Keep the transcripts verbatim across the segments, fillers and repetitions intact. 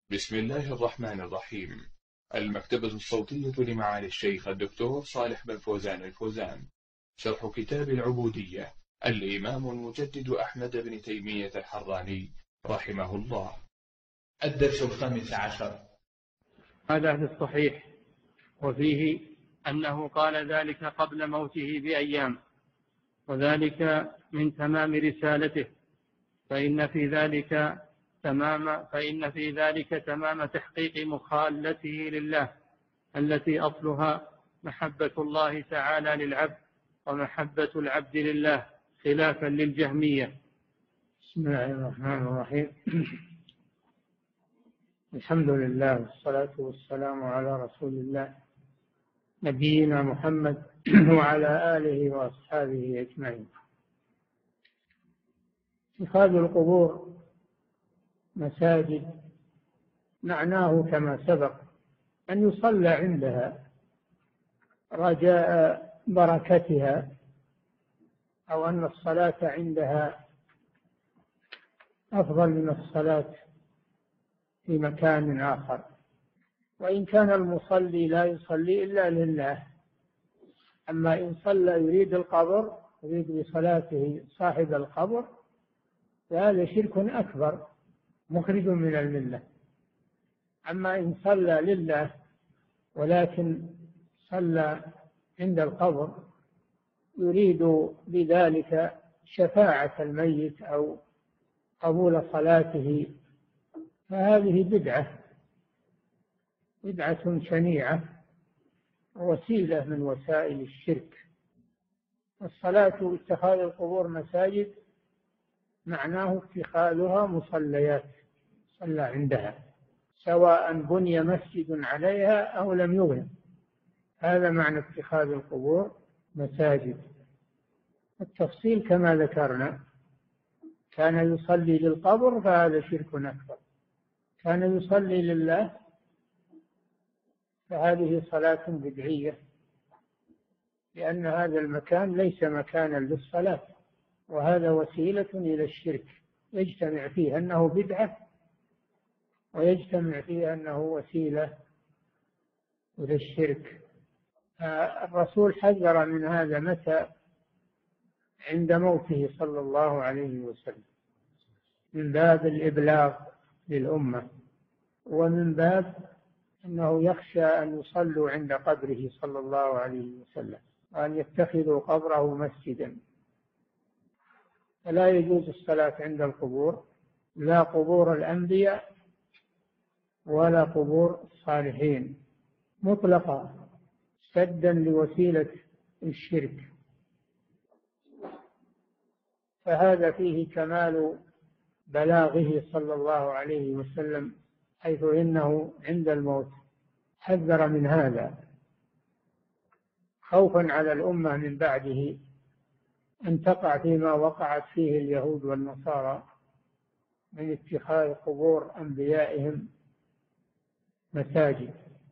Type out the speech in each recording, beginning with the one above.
بسم الله الرحمن الرحيم. المكتبة الصوتية لمعالي الشيخ الدكتور صالح بن فوزان الفوزان. شرح كتاب العبودية الإمام المجدد أحمد بن تيمية الحراني رحمه الله. الدرس الخامس عشر. هذا في الصحيح، وفيه أنه قال ذلك قبل موته بأيام، وذلك من تمام رسالته، فإن في ذلك تمام فإن في ذلك تمام تحقيق مخالته لله التي أصلها محبة الله تعالى للعبد ومحبة العبد لله، خلافا للجهمية. بسم الله الرحمن الرحيم. الحمد لله والصلاة والسلام على رسول الله نبينا محمد وعلى آله وأصحابه أجمعين. اتخاذ القبور مساجد معناه كما سبق أن يصلى عندها رجاء بركتها، أو أن الصلاة عندها أفضل من الصلاة في مكان آخر، وإن كان المصلي لا يصلي إلا لله. أما إن صلى يريد القبر، يريد بصلاته صاحب القبر، فهذا شرك أكبر مخرج من الملة. أما إن صلى لله ولكن صلى عند القبر يريد بذلك شفاعة الميت أو قبول صلاته، فهذه بدعة بدعة شنيعة ووسيلة من وسائل الشرك. الصلاة واتخاذ القبور مساجد معناه اتخاذها مصليات، صلى عندها سواء بني مسجد عليها أو لم يبنى، هذا معنى اتخاذ القبور مساجد. التفصيل كما ذكرنا، كان يصلي للقبر فهذا شرك أكبر، كان يصلي لله فهذه صلاة بدعية، لأن هذا المكان ليس مكانا للصلاة، وهذا وسيلة إلى الشرك، يجتمع فيه أنه بدعة ويجتمع فيه أنه وسيلة إلى الشرك. الرسول حذر من هذا متى؟ عند موته صلى الله عليه وسلم، من باب الإبلاغ للأمة، ومن باب أنه يخشى أن يصلوا عند قبره صلى الله عليه وسلم وأن يتخذوا قبره مسجدا. فلا يجوز الصلاة عند القبور، لا قبور الأنبياء ولا قبور الصالحين مطلقا، سدا لوسيلة الشرك. فهذا فيه كمال بلاغه صلى الله عليه وسلم، حيث إنه عند الموت حذر من هذا خوفا على الأمة من بعده أن تقع فيما وقعت فيه اليهود والنصارى من اتخاذ قبور أنبيائهم مساجد.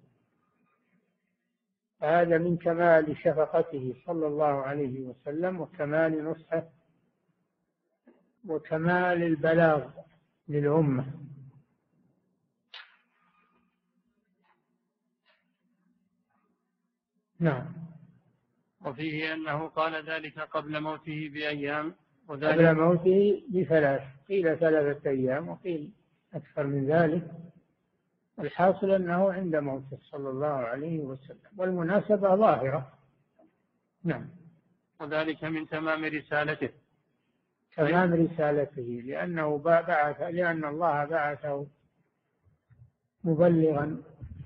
هذا من كمال شفقته صلى الله عليه وسلم وكمال نصحه وكمال البلاغ للأمة. نعم. وفيه أنه قال ذلك قبل موته بأيام، قبل موته بثلاث، قيل ثلاثة أيام وقيل أكثر من ذلك. الحاصل أنه عند موته صلى الله عليه وسلم، والمناسبة ظاهرة. نعم. وذلك من تمام رسالته، تمام رسالته، لأنه بعث لأن الله بعثه مبلغا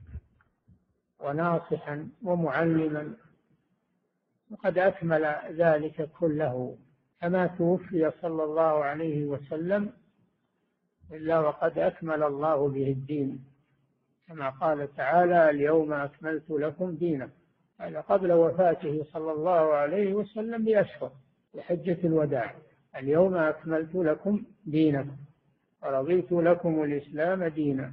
وناصحا ومعلما، وقد أكمل ذلك كله، كما توفي صلى الله عليه وسلم إلا وقد أكمل الله به الدين، كما قال تعالى: اليوم أكملت لكم دينكم. هذا قبل وفاته صلى الله عليه وسلم بأشهر، بحجة الوداع: اليوم أكملت لكم دينكم ورضيت لكم الإسلام دينا.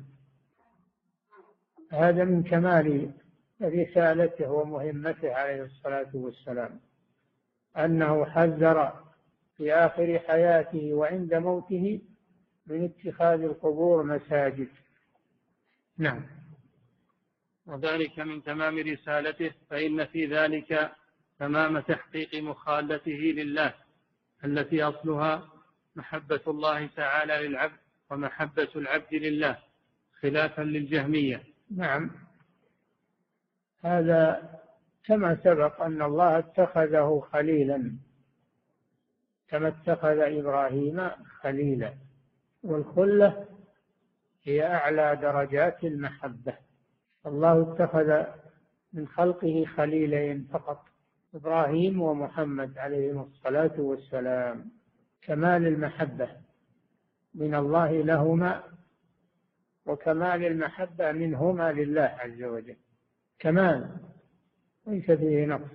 هذا من كمال رسالته ومهمته عليه الصلاة والسلام، أنه حذر في آخر حياته وعند موته من اتخاذ القبور مساجد، نعم. وذلك من تمام رسالته، فإن في ذلك تمام تحقيق مخالته لله التي أصلها محبة الله تعالى للعبد ومحبة العبد لله، خلافا للجهمية. نعم، هذا كما سبق أن الله اتخذه خليلا كما اتخذ إبراهيم خليلا، والخلة هي أعلى درجات المحبة. الله اتخذ من خلقه خليلين فقط، إبراهيم ومحمد عليهم الصلاة والسلام، كمال المحبة من الله لهما وكمال المحبة منهما لله عز وجل، كمال ليس فيه نقص.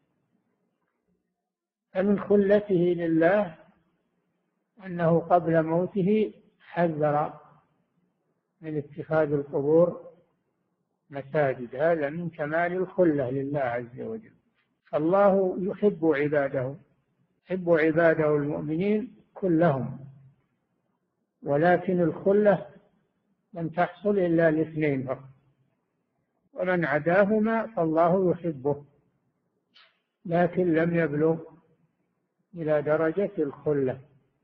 فمن خلته لله أنه قبل موته حذر من اتخاذ القبور مساجد، هذا من كمال الخلة لله عز وجل. فالله يحب عباده، يحب عباده المؤمنين كلهم، ولكن الخلة لم تحصل إلا لاثنين فقط، ومن عداهما فالله يحبه لكن لم يبلغ إلى درجة الخلة.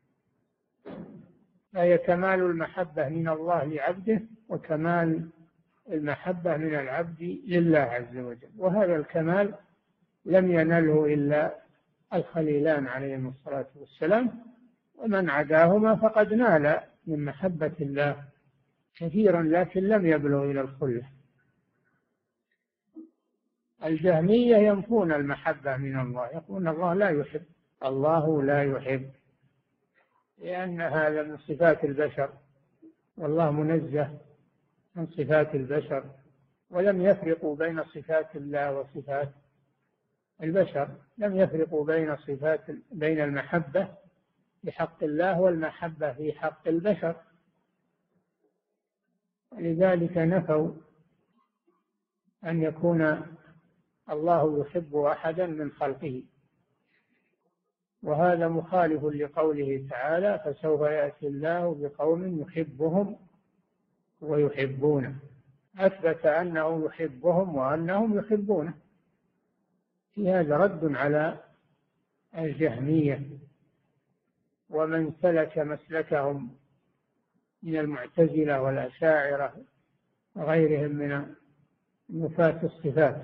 فهي كمال المحبة من الله لعبده وكمال المحبة من العبد لله عز وجل، وهذا الكمال لم ينله إلا الخليلان عليهم الصلاة والسلام، ومن عداهما فقد نال من محبة الله كثيرا لكن لم يبلغ إلى الخلة. الجهمية ينفون المحبة من الله، يقولون الله لا يحب، الله لا يحب، لأن هذا من صفات البشر، والله منزه من صفات البشر، ولم يفرقوا بين صفات الله وصفات البشر، لم يفرقوا بين صفات بين المحبة في حق الله والمحبة في حق البشر، لذلك نفوا أن يكون الله يحب أحدا من خلقه، وهذا مخالف لقوله تعالى: فسوف يأتي الله بقوم يحبهم ويحبونه. أثبت أنه يحبهم وأنهم يحبونه. في هذا رد على الجهمية ومن سلك مسلكهم من المعتزلة والأشاعرة وغيرهم من نفاة الصفات.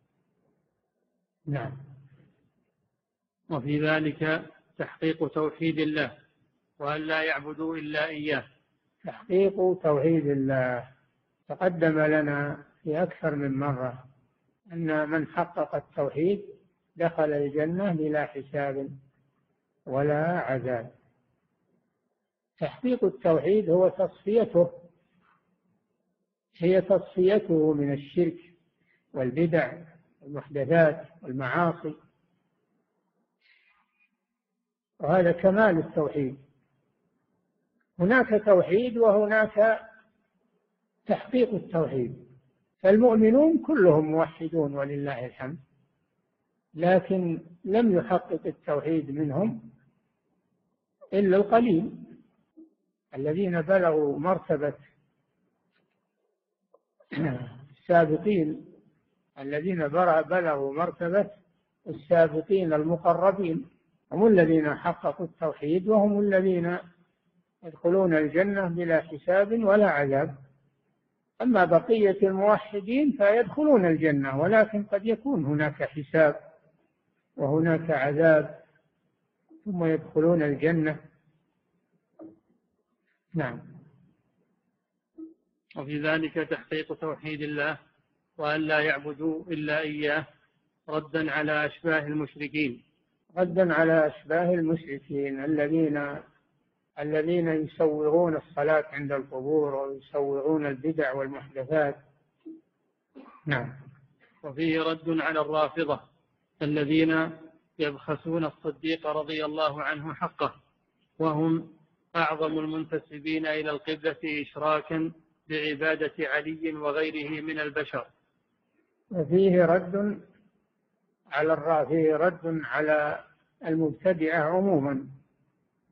نعم. وفي ذلك تحقيق توحيد الله وأن لا يعبدوا إلا إياه. تحقيق توحيد الله تقدم لنا في أكثر من مرة أن من حقق التوحيد دخل الجنة بلا حساب ولا عذاب. تحقيق التوحيد هو تصفيته، هي تصفيته من الشرك والبدع والمحدثات والمعاصي، وهذا كمال التوحيد. هناك توحيد وهناك تحقيق التوحيد، فالمؤمنون كلهم موحدون ولله الحمد، لكن لم يحقق التوحيد منهم إلا القليل الذين بلغوا مرتبة السابقين، الذين بلغوا مرتبة السابقين المقربين، هم الذين حققوا التوحيد وهم الذين يدخلون الجنة بلا حساب ولا عذاب. أما بقية الموحدين فيدخلون الجنة، ولكن قد يكون هناك حساب وهناك عذاب ثم يدخلون الجنة. نعم. وفي ذلك تحقيق توحيد الله وأن لا يعبدوا إلا إياه، ردا على أشباه المشركين ردا على أشباه المشركين الذين الذين يسوغون الصلاة عند القبور ويسوغون البدع والمحدثات. نعم. وفيه رد على الرافضة الذين يبخسون الصديق رضي الله عنه حقه، وهم أعظم المنتسبين إلى القبلة إشراكا بعبادة علي وغيره من البشر. وفيه رد على الرافضة، رد على المبتدعة عموما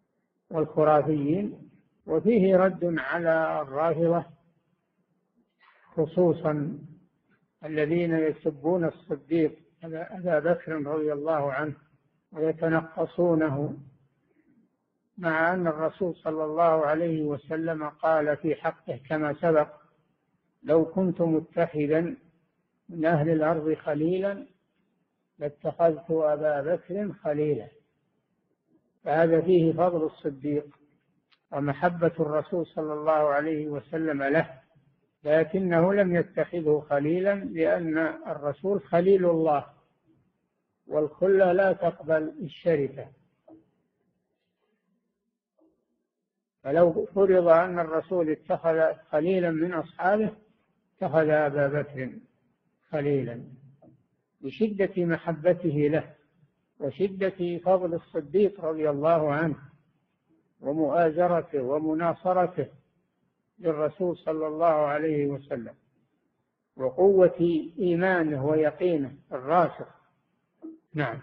والخرافيين، وفيه رد على الرافضة خصوصا الذين يسبون الصديق أبا بكر رضي الله عنه ويتنقصونه، مع أن الرسول صلى الله عليه وسلم قال في حقه كما سبق: لو كنت متخذا من أهل الأرض خليلا لاتخذت أبا بكر خليلا. فهذا فيه فضل الصديق ومحبة الرسول صلى الله عليه وسلم له، لكنه لم يتخذه خليلا لأن الرسول خليل الله، والخلة لا تقبل الشركة. فلو فرض أن الرسول اتخذ خليلا من أصحابه اتخذ أبا بكر خليلا لشدة محبته له وشدة فضل الصديق رضي الله عنه ومؤازرته ومناصرته للرسول صلى الله عليه وسلم وقوة إيمانه ويقينه الراسخ. نعم.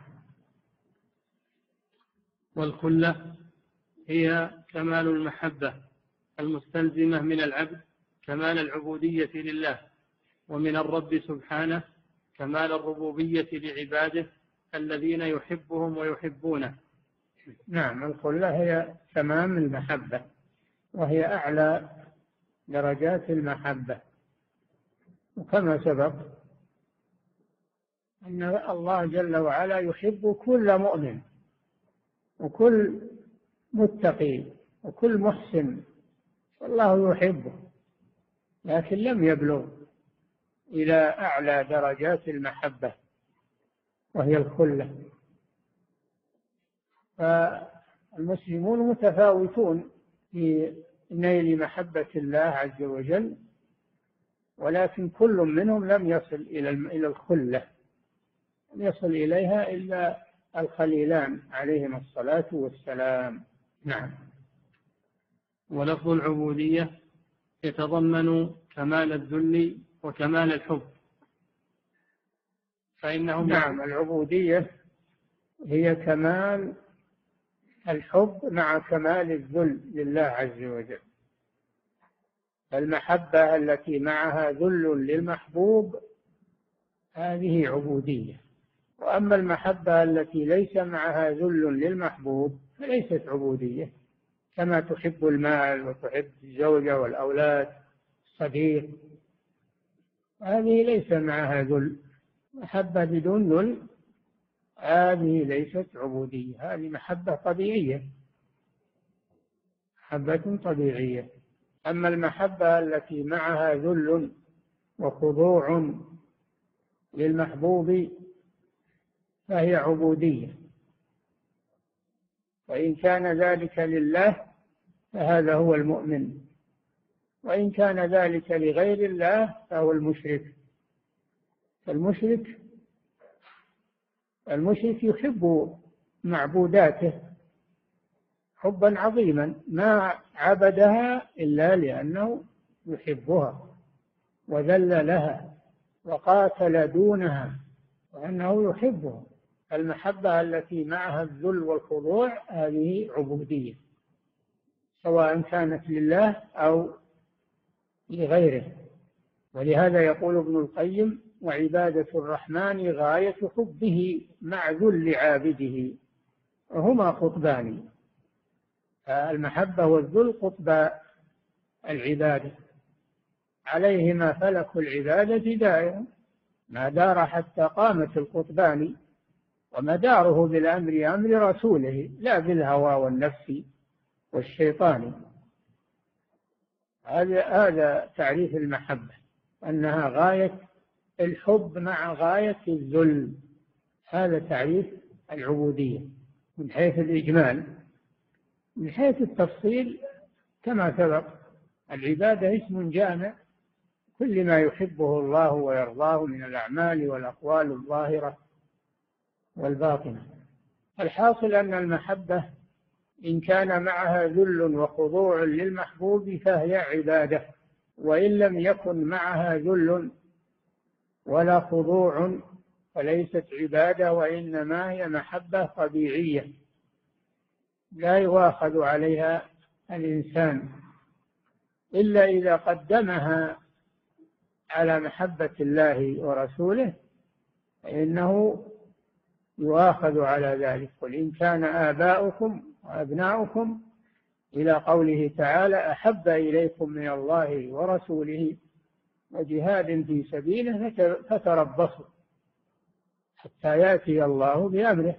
والخلة هي كمال المحبة المستلزمة من العبد كمال العبودية لله، ومن الرب سبحانه كمال الربوبية لعباده الذين يحبهم ويحبونه. نعم، الخلة هي تمام المحبة، وهي أعلى درجات المحبة، وكما سبق أن الله جل وعلا يحب كل مؤمن وكل متقي وكل محسن، والله يحبه، لكن لم يبلغ إلى أعلى درجات المحبة وهي الخلة. فالمسلمون متفاوتون في نيل محبة الله عز وجل، ولكن كل منهم لم يصل إلى الخلة، لم يصل إليها إلا الخليلان عليهما الصلاة والسلام. نعم. ولفظ العبودية يتضمن كمال الذل وكمال الحب، فإنهم نعم، العبودية هي كمال الحب مع كمال الذل لله عز وجل. المحبة التي معها ذل للمحبوب هذه عبودية، وأما المحبة التي ليس معها ذل للمحبوب فليست عبودية، كما تحب المال وتحب الزوجة والأولاد الصديق، هذه ليس معها ذل. محبة بدون ذل هذه ليست عبودية، هذه محبة طبيعية، محبة طبيعية. أما المحبة التي معها ذل وخضوع للمحبوب فهي عبودية، وإن كان ذلك لله فهذا هو المؤمن، وإن كان ذلك لغير الله فهو المشرك. فالمشرك المشرك يحب معبوداته حبا عظيما، ما عبدها إلا لأنه يحبها وذل لها وقاتل دونها وأنه يحبها. المحبة التي معها الذل والخضوع هذه عبودية، سواء كانت لله أو لغيره. ولهذا يقول ابن القيم: وعبادة الرحمن غاية حبه مع ذل عابده، وهما قطبان. المحبة والذل قطب العبادة، عليهما فلك العبادة دائما ما دار حتى قامت القطبان، ومداره بالأمر أمر رسوله لا بالهوى والنفس والشيطان. هذا هذا تعريف المحبة، أنها غاية الحب مع غاية الذل، هذا تعريف العبودية من حيث الإجمال. من حيث التفصيل كما سبق، العبادة اسم جامع كل ما يحبه الله ويرضاه من الأعمال والأقوال الظاهرة والباطنة. الحاصل أن المحبة إن كان معها ذل وخضوع للمحبوب فهي عبادة، وإن لم يكن معها ذل ولا خضوع فليست عبادة، وإنما هي محبة طبيعية لا يؤاخذ عليها الإنسان إلا إذا قدمها على محبة الله ورسوله فإنه يؤاخذ على ذلك. قل إن كان آباؤكم وأبناؤكم إلى قوله تعالى أحب إليكم من الله ورسوله وجهاد في سبيله فتربصوا حتى يأتي الله بأمره.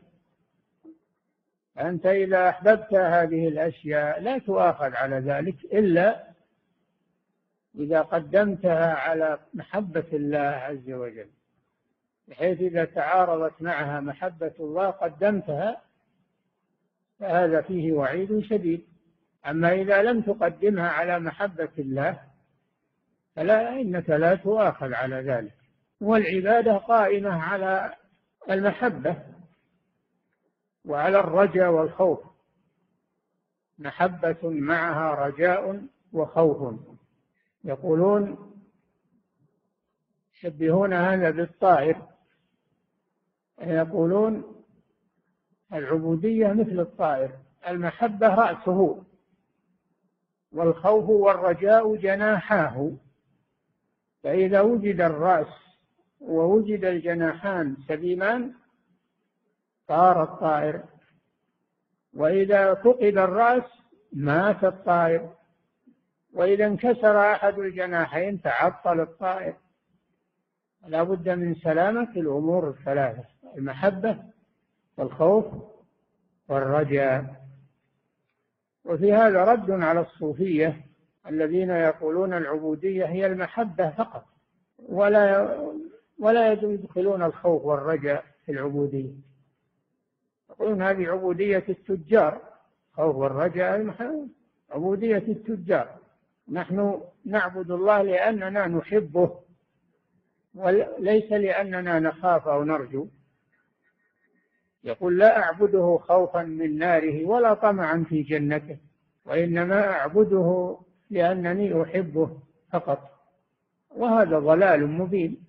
أنت إذا أحببت هذه الأشياء لا تؤاخذ على ذلك إلا إذا قدمتها على محبة الله عز وجل، بحيث إذا تعارضت معها محبة الله قدمتها، فهذا فيه وعيد شديد. أما إذا لم تقدمها على محبة الله فلا إنك لا تؤاخذ على ذلك. والعبادة قائمة على المحبة وعلى الرجاء والخوف، محبة معها رجاء وخوف. يقولون يشبهون هذا بالطائر، يقولون العبودية مثل الطائر، المحبة رأسه والخوف والرجاء جناحاه، فإذا وجد الرأس ووجد الجناحان سليمان طار الطائر، وإذا فقد الرأس مات الطائر، وإذا انكسر أحد الجناحين تعطل الطائر. لا بد من سلامة الأمور الثلاثة، المحبة والخوف والرجاء. وفي هذا رد على الصوفية الذين يقولون العبودية هي المحبة فقط، ولا ولا يدخلون الخوف والرجاء في العبودية. يقولون هذه عبودية التجار، خوف والرجاء عبودية التجار. نحن نعبد الله لأننا نحبه وليس لأننا نخاف أو نرجو. يقول لا أعبده خوفا من ناره ولا طمعا في جنته، وإنما أعبده لأنني أحبه فقط. وهذا ضلال مبين.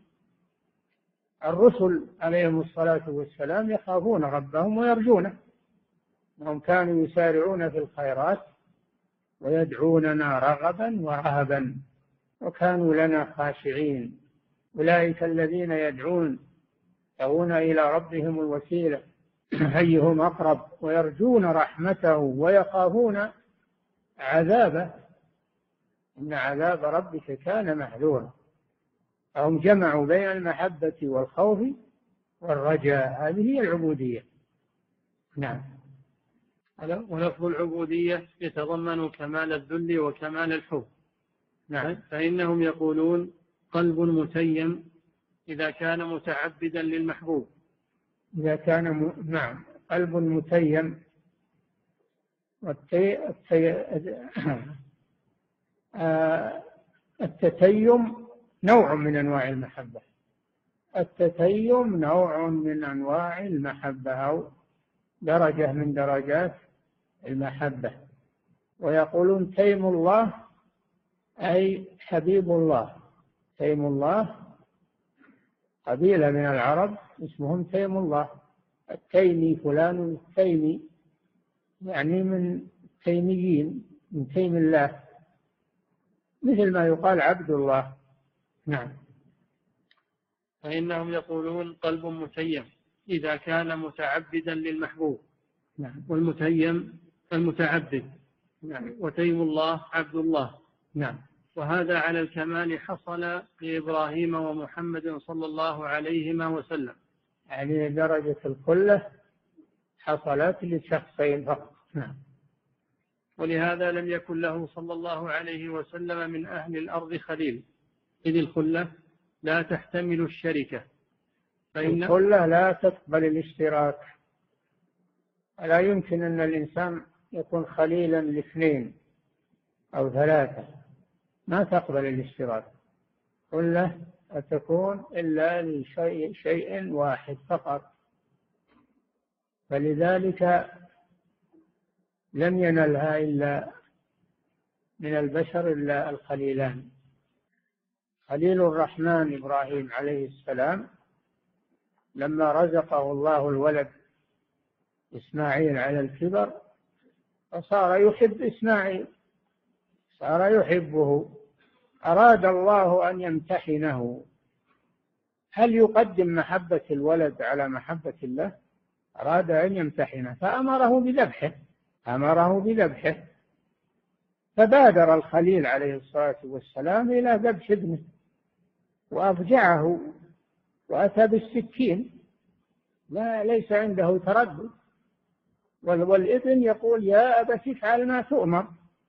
الرسل عليهم الصلاة والسلام يخافون ربهم ويرجونه، وهم كانوا يسارعون في الخيرات ويدعوننا رغبا ورهبا وكانوا لنا خاشعين. أولئك الذين يدعون يدعون إلى ربهم الوسيلة أيهم أقرب ويرجون رحمته ويخافون عذابه إن عذاب ربك كان محذورا. هم جمعوا بين المحبة والخوف والرجاء، هذه هي العبودية. نعم. ولفظ العبودية يتضمن كمال الذل وكمال الحب. نعم. فإنهم يقولون قلب متيم إذا كان متعبدا للمحبوب. إذا كان م... نعم، قلب متيم. والتي... التي... آه... التتيم نوع من أنواع المحبة. التتيم نوع من أنواع المحبة أو درجة من درجات المحبة. ويقولون تيم الله أي حبيب الله. تيم الله قبيلة من العرب اسمهم تيم الله. التيمي فلان التيمي يعني من تيميين، من تيم الله، مثل ما يقال عبد الله. نعم. فإنهم يقولون قلب متيم إذا كان متعبدا للمحبوب. نعم. والمتيم المتعبد. نعم. وتيم الله عبد الله. نعم. وهذا على الكمال حصل لإبراهيم ومحمد صلى الله عليهما وسلم، يعني درجة الخلة حصلت لشخصين فقط. نعم. ولهذا لم يكن له صلى الله عليه وسلم من أهل الأرض خليل، إذ الخلة لا تحتمل الشركة. فإن الخلة لا تقبل الاشتراك. لا يمكن أن الإنسان يكون خليلا لاثنين أو ثلاثة، ما تقبل الاشتراك. خلة لا تكون إلا لشيء شيء واحد فقط. فلذلك لم ينلها إلا من البشر إلا الخليلان. خليل الرحمن إبراهيم عليه السلام لما رزقه الله الولد إسماعيل على الكبر فصار يحب إسماعيل، صار يحبه أراد الله أن يمتحنه، هل يقدم محبة الولد على محبة الله؟ أراد أن يمتحنه فأمره بذبحه، أمره بذبحه، فبادر الخليل عليه الصلاة والسلام إلى ذبح ابنه وأفجعه وأتى بالسكين، لا ليس عنده تردد، والابن يقول يا أبت افعل ما تؤمر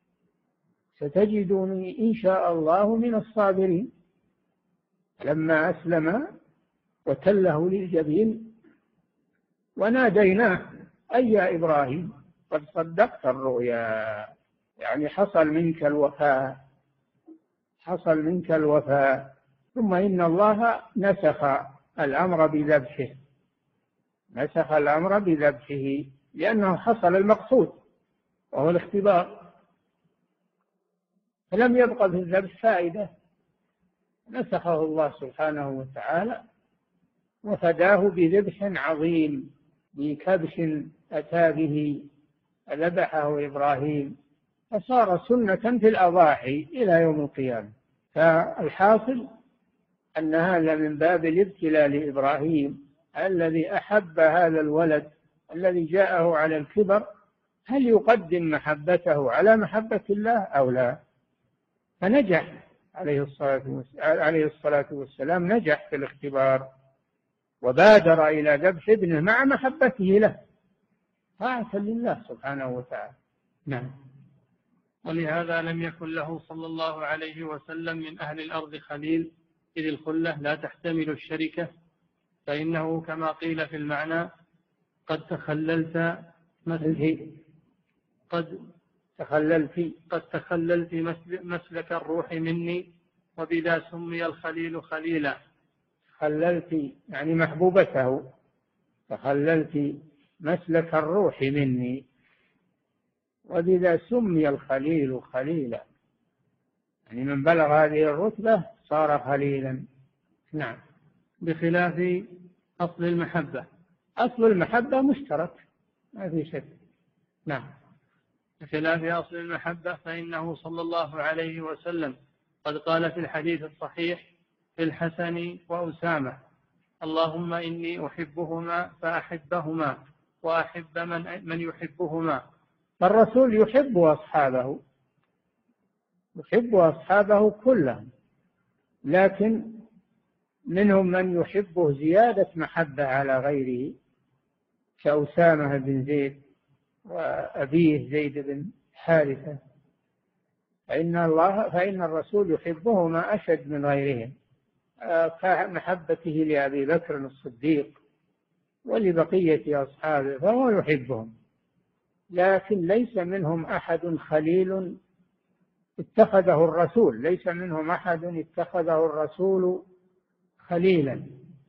ستجدني إن شاء الله من الصابرين. لما أسلم وتله للجبين وناديناه أي يا إبراهيم قد صدقت الرؤيا، يعني حصل منك الوفاء، حصل منك الوفاء. ثم إن الله نسخ الأمر بذبحه، نسخ الأمر بذبحه لأنه حصل المقصود وهو الاختبار، فلم يبقى في الذبح فائدة، نسخه الله سبحانه وتعالى وفداه بذبح عظيم، بكبش أتى به ذبحه إبراهيم، فصار سنة في الأضاحي إلى يوم القيامة. فالحاصل أن هذا من باب الابتلاء لإبراهيم الذي أحب هذا الولد الذي جاءه على الكبر، هل يقدم محبته على محبة الله أو لا؟ فنجح عليه الصلاة عليه الصلاة والسلام، نجح في الاختبار وبادر إلى ذبح ابنه مع محبته له طاعة لله سبحانه وتعالى. نعم. ولهذا لم يكن له صلى الله عليه وسلم من أهل الأرض خليل، إذ الخلة لا تحتمل الشركة، فإنه كما قيل في المعنى قد تخللت مسلك قد تخللت قد تخللت مسلك الروح مني، وبذا سمي الخليل خليلا. تخللت يعني محبوبته، تخللت مسلك الروح مني، وبذا سمي الخليل خليلا، يعني من بلغ هذه الرتبة صار خليلا. نعم. بخلاف أصل المحبة، أصل المحبة مشترك ما في شك. نعم. بخلاف أصل المحبة فإنه صلى الله عليه وسلم قد قال في الحديث الصحيح في الحسن وأسامة اللهم إني أحبهما فأحبهما وأحب من, من يحبهما. فالرسول يحب أصحابه، يحب أصحابه كلهم، لكن منهم من يحبه زيادة محبة على غيره كأسامة بن زيد وأبيه زيد بن حارثة، فإن الله فإن الرسول يحبهما أشد من غيرهم كمحبته لأبي بكر الصديق ولبقية أصحابه، فهو يحبهم، لكن ليس منهم أحد خليل اتخذه الرسول، ليس منهم أحد اتخذه الرسول خليلا،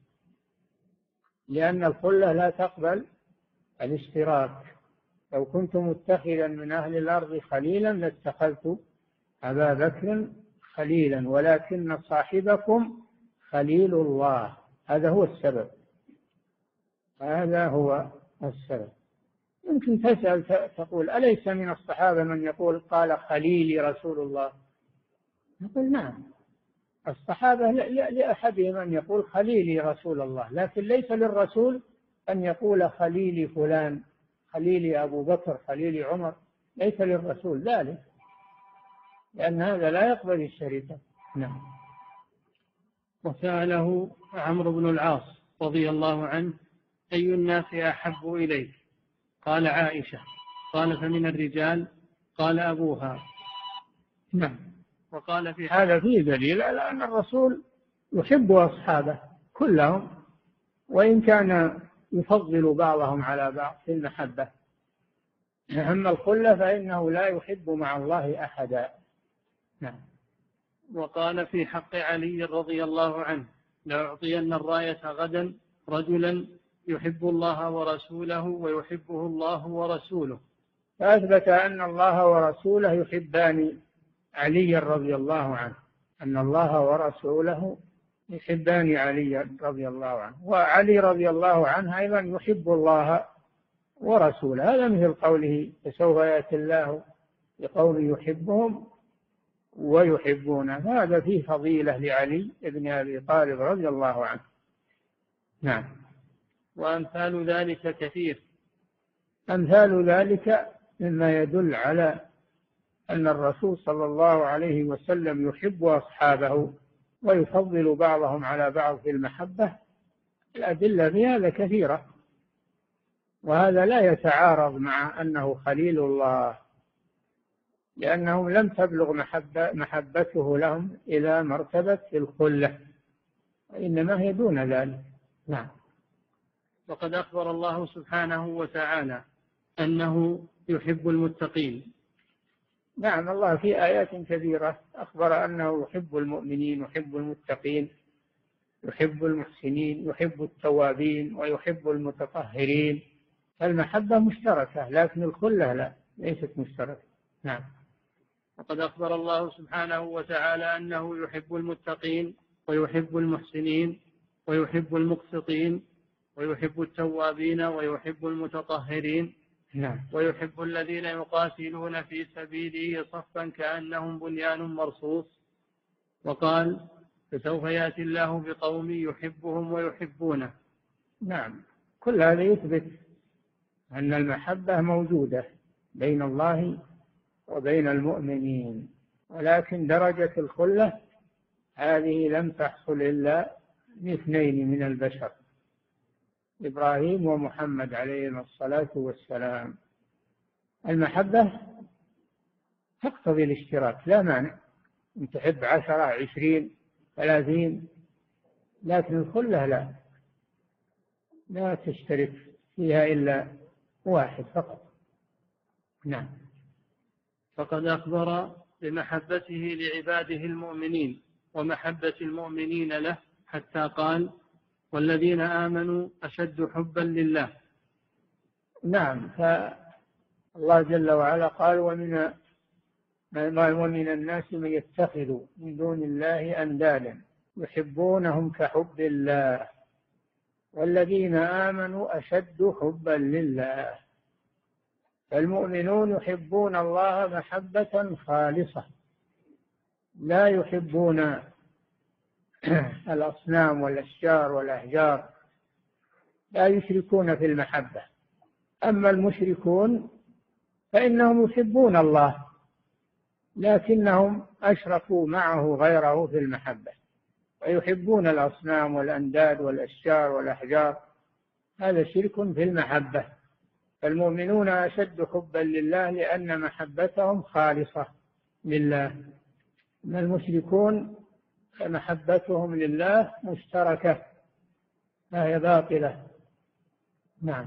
لأن الخلة لا تقبل الاشتراك. لو كنت متخذا من أهل الأرض خليلا لاتخذت أبا بكر خليلا، ولكن صاحبكم خليل الله، هذا هو السبب، هذا هو السبب. يمكن تسأل تقول أليس من الصحابة من يقول قال خليلي رسول الله؟ نقول نعم، الصحابة لأحدهم أن يقول خليلي رسول الله، لكن ليس للرسول أن يقول خليلي فلان، خليلي أبو بكر، خليلي عمر، ليس للرسول ذلك، لأن هذا لا يقبل الشركة. نعم. وسأله عمرو بن العاص رضي الله عنه أي الناس أحب إليك؟ قال عائشة. قال فمن الرجال؟ قال أبوها. نعم. وقال في هذا فيه دليل على أن الرسول يحب أصحابه كلهم، وإن كان يفضل بعضهم على بعض في المحبة. أما الخلة فإنه لا يحب مع الله أحدا. نعم. وقال في حق علي رضي الله عنه لأعطين الراية غدا رجلا يحب الله ورسوله ويحبه الله ورسوله. فأثبت أن الله ورسوله يحبان علي رضي الله عنه، أن الله ورسوله يحبان علي رضي الله عنه، وعلي رضي الله عنه أيضا يحب الله ورسوله. هذا مثل قوله فسوف يأتي الله بقوم يحبهم ويحبونه. هذا فيه فضيلة لعلي بن أبي طالب رضي الله عنه. نعم. وأمثال ذلك كثير. أمثال ذلك مما يدل على أن الرسول صلى الله عليه وسلم يحب أصحابه ويفضل بعضهم على بعض في المحبة. الأدلة في هذا كثيرة، وهذا لا يتعارض مع أنه خليل الله، لأنهم لم تبلغ محبة محبته لهم إلى مرتبة الخلة، وإنما هي دون ذلك. نعم. وقد أخبر الله سبحانه وتعالى أنه يحب المتقين. نعم، الله في آيات كثيرة أخبر أنه يحب المؤمنين، يحب المتقين، يحب المحسنين، يحب التوابين، ويحب المتطهرين. المحبة مشتركة، لكن الخلة لا، ليست مشتركة. نعم. وقد أخبر الله سبحانه وتعالى أنه يحب المتقين ويحب المحسنين ويحب المقسطين ويحب التوابين ويحب المتطهرين. نعم. ويحب الذين يقاتلون في سبيله صفا كأنهم بنيان مرصوص. وقال: فسوف يأتي الله بقوم يحبهم ويحبونه. نعم، كل هذا يثبت أن المحبة موجودة بين الله وبين المؤمنين، ولكن درجة الخلة هذه لم تحصل إلا لاثنين من البشر، إبراهيم ومحمد عليهما الصلاة والسلام. المحبة تقتضي الاشتراك، لا مانع أن تحب عشرة عشرين ثلاثين، لكن الخلة لا لا تشترك فيها إلا واحد فقط. نعم. فقد أخبر بمحبته لعباده المؤمنين ومحبة المؤمنين له، حتى قال: والذين آمنوا أشد حبا لله. نعم، فالله جل وعلا قال: ومن ومن الناس من يتخذ من دون الله أندادا يحبونهم كحب الله والذين آمنوا أشد حبا لله. فالمؤمنون يحبون الله محبة خالصة، لا يحبون الأصنام والأشجار والأحجار، لا يشركون في المحبة. أما المشركون فإنهم يحبون الله، لكنهم أشركوا معه غيره في المحبة، ويحبون الأصنام والأنداد والأشجار والأحجار، هذا شرك في المحبة. فالمؤمنون أشد حبا لله لأن محبتهم خالصة لله. أما المشركون فمحبتهم لله مشتركة، فهي باطلة. نعم.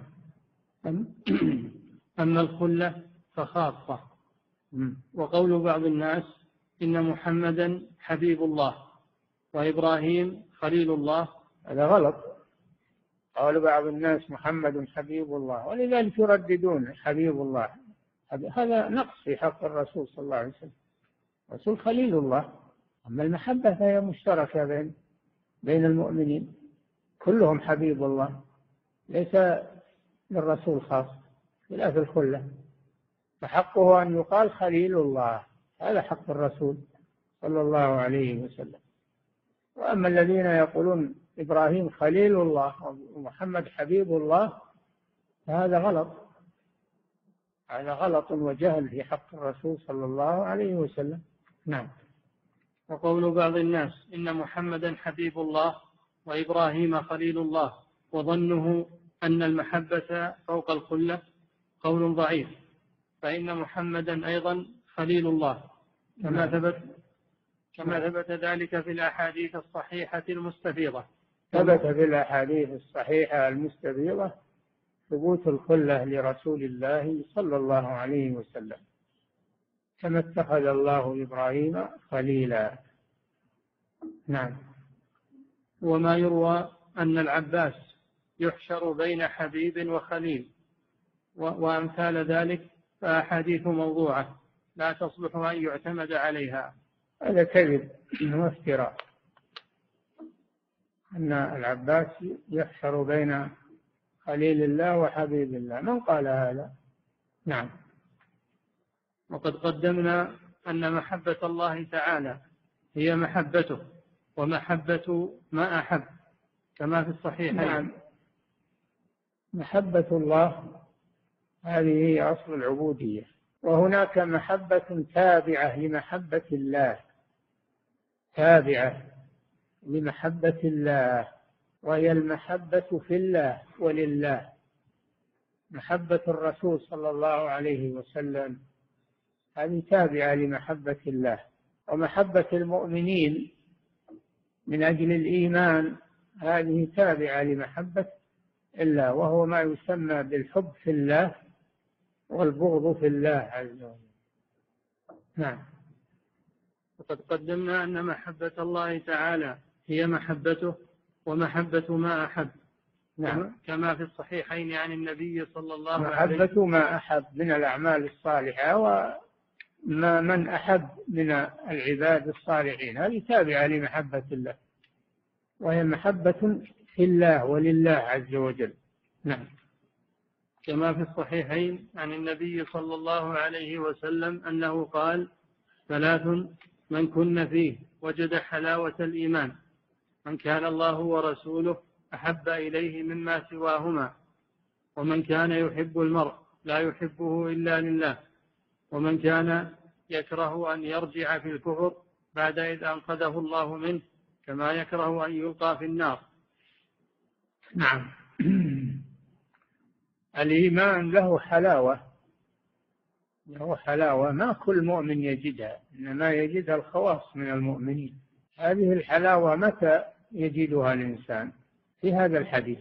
أما الخلة فخاصة. وقول بعض الناس إن محمدا حبيب الله وإبراهيم خليل الله، هذا غلط. قال بعض الناس محمد حبيب الله، ولذلك يرددون حبيب الله، هذا نقص في حق الرسول صلى الله عليه وسلم. الرسول خليل الله. أما المحبة فهي مشتركة بين بين المؤمنين، كلهم حبيب الله، ليس للرسول خاص ولا في الخلة. فحقه أن يقال خليل الله، هذا حق الرسول صلى الله عليه وسلم. وأما الذين يقولون إبراهيم خليل الله ومحمد حبيب الله فهذا غلط، هذا غلط وجهل في حق الرسول صلى الله عليه وسلم. نعم. وقول بعض الناس إن محمدا حبيب الله وإبراهيم خليل الله وظنه أن المحبة فوق الخلة قول ضعيف، فإن محمدا أيضا خليل الله كما ثبت كما ثبت ذلك في الأحاديث الصحيحة المستفيضة. ثبت في الأحاديث الصحيحة المستفيضة ثبوت الخلة لرسول الله صلى الله عليه وسلم، كما اتخذ الله إبراهيم خليلا. نعم. وما يروى أن العباس يحشر بين حبيب وخليل وأمثال ذلك فأحاديث موضوعة لا تصلح أن يعتمد عليها. هذا كذب وافتراء، أن العباس يحشر بين خليل الله وحبيب الله، من قال هذا؟ نعم. وقد قدمنا أن محبة الله تعالى هي محبته ومحبة ما أحب كما في الصحيحين. نعم، محبة الله هذه هي أصل العبودية، وهناك محبة تابعة لمحبة الله، تابعة لمحبة الله، وهي المحبة في الله ولله. محبة الرسول صلى الله عليه وسلم هذه تابعة لمحبة الله، ومحبة المؤمنين من أجل الإيمان هذه تابعة لمحبة الله، وهو ما يسمى بالحب في الله والبغض في الله عز وجل. نعم. وقد قدمنا أن محبة الله تعالى هي محبته ومحبة ما أحب. نعم. كما في الصحيحين عن النبي صلى الله عليه وسلم محبة ما أحب من الأعمال الصالحة وما من أحب من العباد الصالحين، هذه تابعة لمحبة الله، وهي محبة في الله ولله عز وجل. نعم. كما في الصحيحين عن النبي صلى الله عليه وسلم أنه قال: ثلاث من كن فيه وجد حلاوة الإيمان: من كان الله ورسوله أحب إليه مما سواهما، ومن كان يحب المرء لا يحبه إلا لله، ومن كان يكره أن يرجع في الكفر بعد إذ أنقذه الله منه، كما يكره أن يلقى في النار. نعم. الإيمان له حلاوة، له حلاوة ما كل مؤمن يجدها، إنما يجدها الخواص من المؤمنين. هذه الحلاوة متى يجدها الإنسان؟ في هذا الحديث: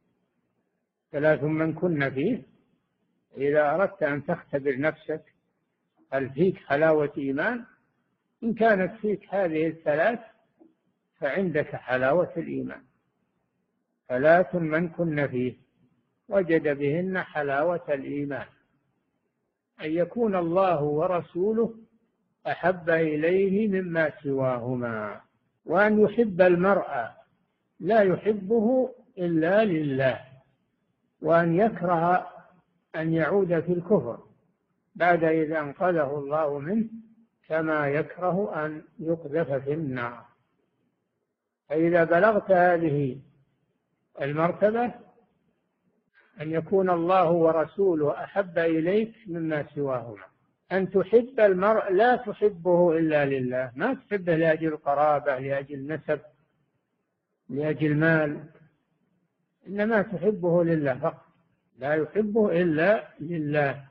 ثلاث من كن فيه. إذا أردت أن تختبر نفسك هل فيك حلاوة إيمان، إن كانت فيك هذه الثلاث فعندك حلاوة الإيمان. ثلاث من كن فيه وجد بهن حلاوة الإيمان: أن يكون الله ورسوله أحب إليه مما سواهما، وأن يحب المرء لا يحبه إلا لله، وأن يكره أن يعود في الكفر بعد إذا أنقذه الله منه، كما يكره أن يقذف في النار. فإذا بلغت هذه المرتبة، أن يكون الله ورسوله أحب إليك مما سواهما، أن تحب المرء لا تحبه إلا لله، ما تحبه لأجل قرابة، لأجل نسب، لأجل مال، إنما تحبه لله فقط، لا يحبه إلا لله.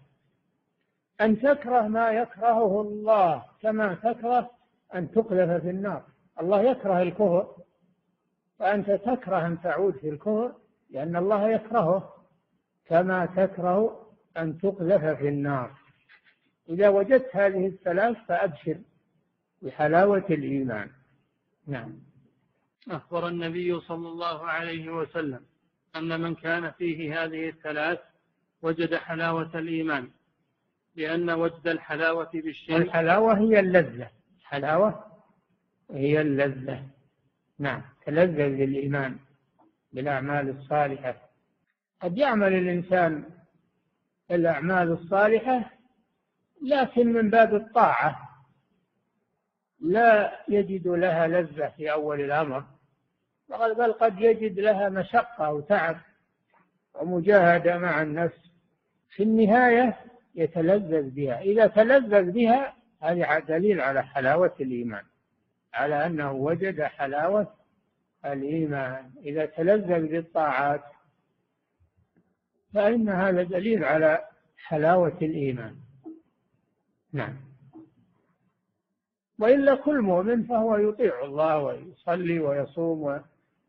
أن تكره ما يكرهه الله، كما تكره أن تقذف في النار. الله يكره الكفر، فأنت تكره أن تعود في الكفر لأن الله يكرهه، كما تكره أن تقذف في النار. إذا وجدت هذه الثلاث فأبشر بحلاوة الإيمان. نعم. أخبر النبي صلى الله عليه وسلم أن من كان فيه هذه الثلاث وجد حلاوة الإيمان، لأن وجد الحلاوة بالشيء. الحلاوة هي اللذة، الحلاوة هي اللذة. نعم، تلذذ للإيمان بالأعمال الصالحة. قد يعمل الإنسان الأعمال الصالحة لكن من باب الطاعة، لا يجد لها لذة في أول الأمر، بل قد يجد لها مشقة وتعب ومجاهدة مع النفس، في النهاية يتلذذ بها. إذا تلذذ بها هذا دليل على حلاوة الإيمان، على أنه وجد حلاوة الإيمان. إذا تلذذ بالطاعات فإن هذا دليل على حلاوة الإيمان. نعم. وإلا كل مؤمن فهو يطيع الله ويصلي ويصوم و...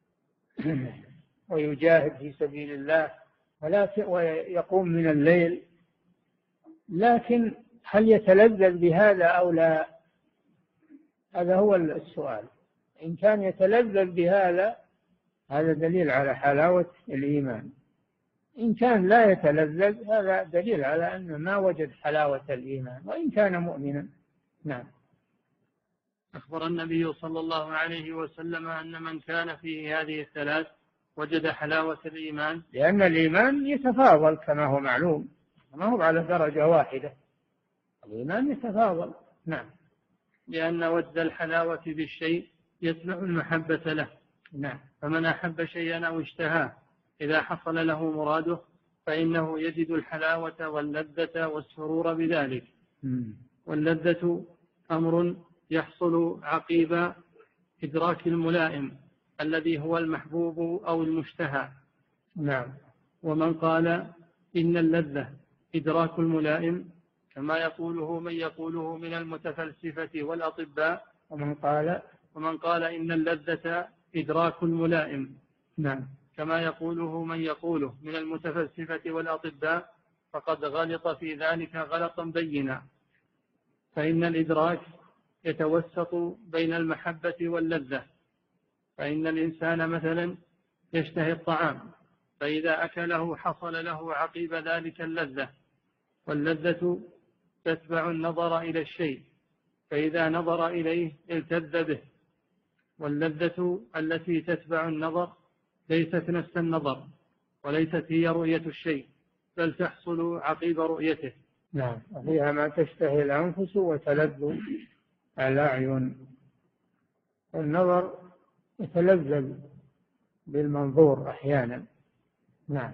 ويجاهد في سبيل الله ويقوم من الليل، لكن هل يتلذذ بهذا أو لا؟ هذا هو السؤال. إن كان يتلذذ بهذا هذا دليل على حلاوة الإيمان، إن كان لا يتلذذ هذا دليل على أنه ما وجد حلاوة الإيمان وإن كان مؤمنا. نعم. أخبر النبي صلى الله عليه وسلم أن من كان فيه هذه الثلاث وجد حلاوة الإيمان، لأن الإيمان يتفاضل كما هو معلوم، ما هو على درجة واحدة، الإيمان يتفاضل. نعم. لأن ود الحلاوة بالشيء يتبع المحبة له. نعم. فمن أحب شيئا أو اشتهاه إذا حصل له مراده فإنه يجد الحلاوة واللذة والسرور بذلك. مم. واللذة أمر يحصل عقيب إدراك الملائم الذي هو المحبوب أو المشتهى. نعم. ومن قال إن اللذة إدراك الملائم كما يقوله من يقوله من المتفلسفة والأطباء. ومن قال ومن قال إن اللذة إدراك الملائم نعم كما يقوله من يقوله من المتفلسفة والأطباء فقد غلط في ذلك غلطا بينا. فإن الإدراك يتوسط بين المحبة واللذة. فإن الإنسان مثلا يشتهي الطعام فإذا أكله حصل له عقيب ذلك اللذة، واللذة تتبع النظر إلى الشيء فإذا نظر إليه التذ به. واللذة التي تتبع النظر ليست نفس النظر وليست هي رؤية الشيء بل تحصل عقيب رؤيته. نعم. وفيها ما تشتهي الأنفس وتلذ الأعين. النظر يتلذذ بالمنظور أحيانا. نعم.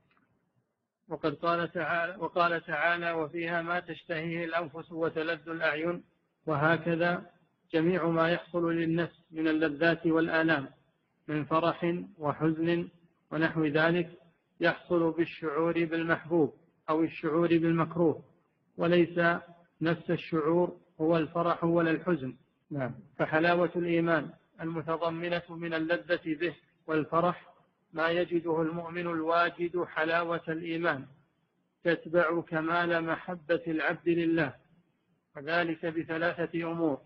وقد قال تعالى وقال تعالى وفيها ما تشتهيه الأنفس وتلذ الأعين. وهكذا جميع ما يحصل للنفس من اللذات والآلام من فرح وحزن ونحو ذلك يحصل بالشعور بالمحبوب أو الشعور بالمكروه، وليس نفس الشعور هو الفرح ولا الحزن. نعم. فحلاوة الإيمان المتضمنة من اللذة به والفرح ما يجده المؤمن الواجد حلاوة الإيمان تتبع كمال محبة العبد لله، وذلك بثلاثة أمور: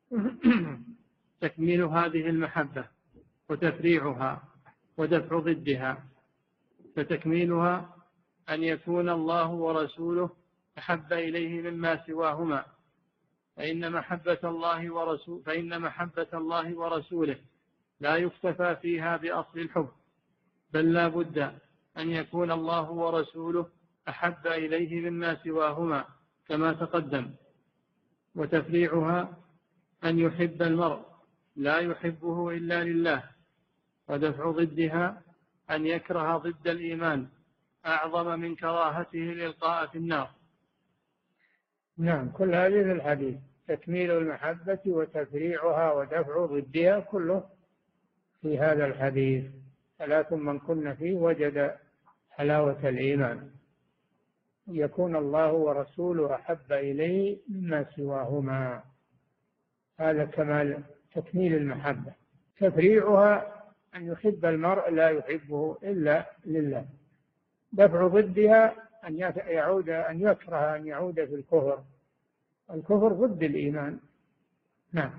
تكميل هذه المحبة وتفريعها ودفع ضدها. فتكميلها أن يكون الله ورسوله أحب إليه مما سواهما، فإن محبة الله ورسوله فإن محبة الله ورسوله لا يكتفى فيها بأصل الحب، بل لا بد أن يكون الله ورسوله أحب إليه مما سواهما كما تقدم. وتفريعها أن يحب المرء لا يحبه إلا لله. ودفع ضدها أن يكره ضد الإيمان أعظم من كراهته الإلقاء في النار. نعم. كل هذه في الحديث: تكميل المحبة وتفريعها ودفع ضدها، كله في هذا الحديث. ثلاث من كن فيه وجد حلاوة الإيمان: يكون الله ورسوله أحب إليه مما سواهما. هذا كمال تكميل المحبة. تفريعها أن يحب المرء لا يحبه إلا لله. دفع ضدها أن يعود أن يكره أن يعود في الكفر. الكفر ضد الإيمان. نعم.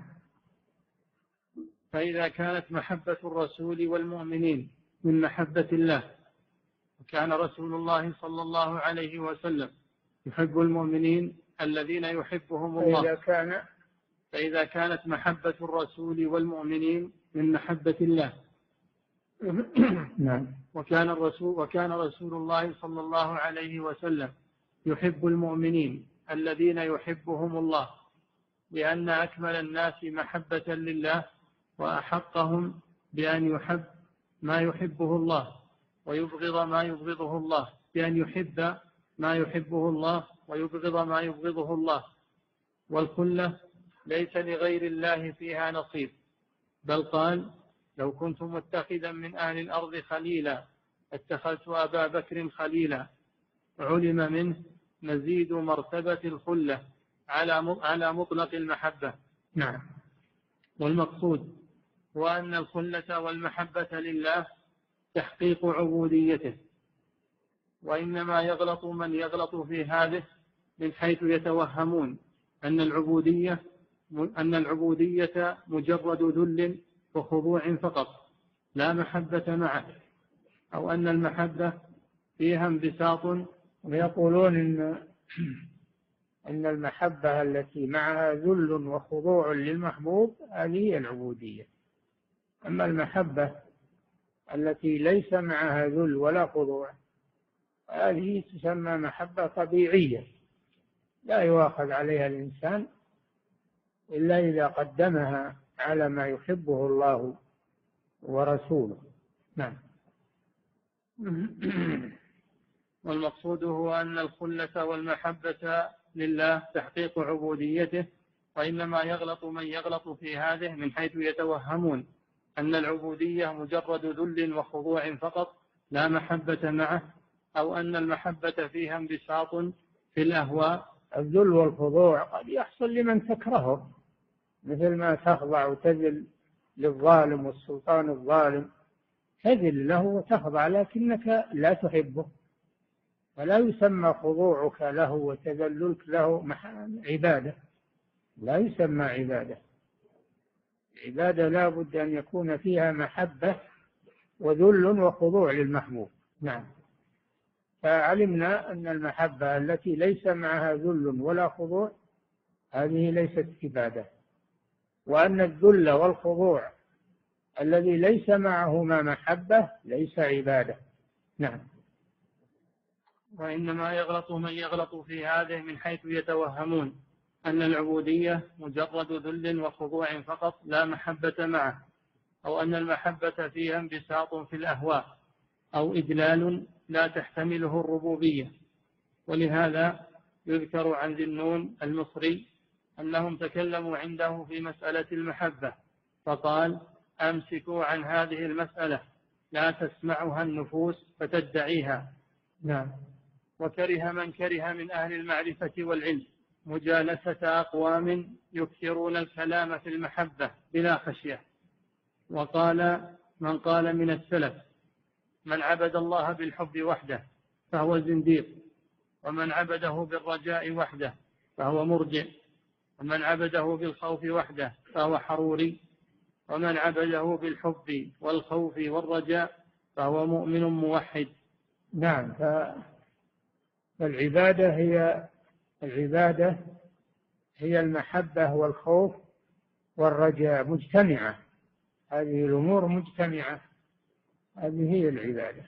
فإذا كانت محبة الرسول والمؤمنين من محبة الله، وكان رسول الله صلى الله عليه وسلم يحب المؤمنين الذين يحبهم الله، فإذا كان فإذا كانت محبة الرسول والمؤمنين من محبة الله نعم. وكان الرسول وكان رسول الله صلى الله عليه وسلم يحب المؤمنين الذين يحبهم الله، لأن أكمل الناس محبة لله وأحقهم بأن يحب ما يحبه الله ويبغض ما يبغضه الله، بأن يحب ما يحبه الله ويبغض ما يبغضه الله. والخلة ليس لغير الله فيها نصيب، بل قال: لو كنت متخذا من أهل الأرض خليلا اتخذت أبا بكر خليلا. علم منه مزيد مرتبة الخلة على مطلق المحبة. نعم. والمقصود هو أن الخلة والمحبة لله تحقيق عبوديته. وإنما يغلط من يغلط في هذه من حيث يتوهمون أن العبودية أن العبودية مجرد ذل وخضوع فقط لا محبة معه، أو أن المحبة فيها انبساط. ويقولون إن أن المحبة التي معها ذل وخضوع للمحبوب هذه هي العبودية. أما المحبة التي ليس معها ذل ولا خضوع هذه تسمى محبة طبيعية لا يؤاخذ عليها الإنسان إلا إذا قدمها على ما يحبه الله ورسوله. نعم. والمقصود هو أن الخلة والمحبة لله تحقيق عبوديته، وإنما يغلط من يغلط في هذه من حيث يتوهمون أن العبودية مجرد ذل وخضوع فقط لا محبة معه، أو أن المحبة فيها انبساط في الأهواء. الذل والخضوع قد يحصل لمن تكرهه، مثل ما تخضع وتذل للظالم والسلطان الظالم، تذل له وتخضع لكنك لا تحبه، فلا يسمى خضوعك له وتذللك له عبادة، لا يسمى عبادة. العبادة لا بد أن يكون فيها محبة وذل وخضوع للمحبوب. نعم. فعلمنا أن المحبة التي ليس معها ذل ولا خضوع هذه ليست عبادة، وأن الذل والخضوع الذي ليس معهما محبة ليس عبادة. نعم. وإنما يغلط من يغلط في هذه من حيث يتوهمون أن العبودية مجرد ذل وخضوع فقط لا محبة معه، أو أن المحبة فيها انبساط في الأهواء، أو إدلال لا تحتمله الربوبية. ولهذا يذكر عن ذي النون المصري أنهم تكلموا عنده في مسألة المحبة فقال: أمسكوا عن هذه المسألة لا تسمعها النفوس فتدعيها. نعم. وكره من كره من أهل المعرفة والعلم مجالسة أقوام يكثرون الكلام في المحبة بلا خشية. وقال من قال من السلف: من عبد الله بالحب وحده فهو زنديق، ومن عبده بالرجاء وحده فهو مرجئ، ومن عبده بالخوف وحده فهو حروري، ومن عبده بالحب والخوف والرجاء فهو مؤمن موحد. نعم. فالعبادة هي العبادة هي المحبة والخوف والرجاء مجتمعة، هذه الأمور مجتمعة، هذه هي العبادة.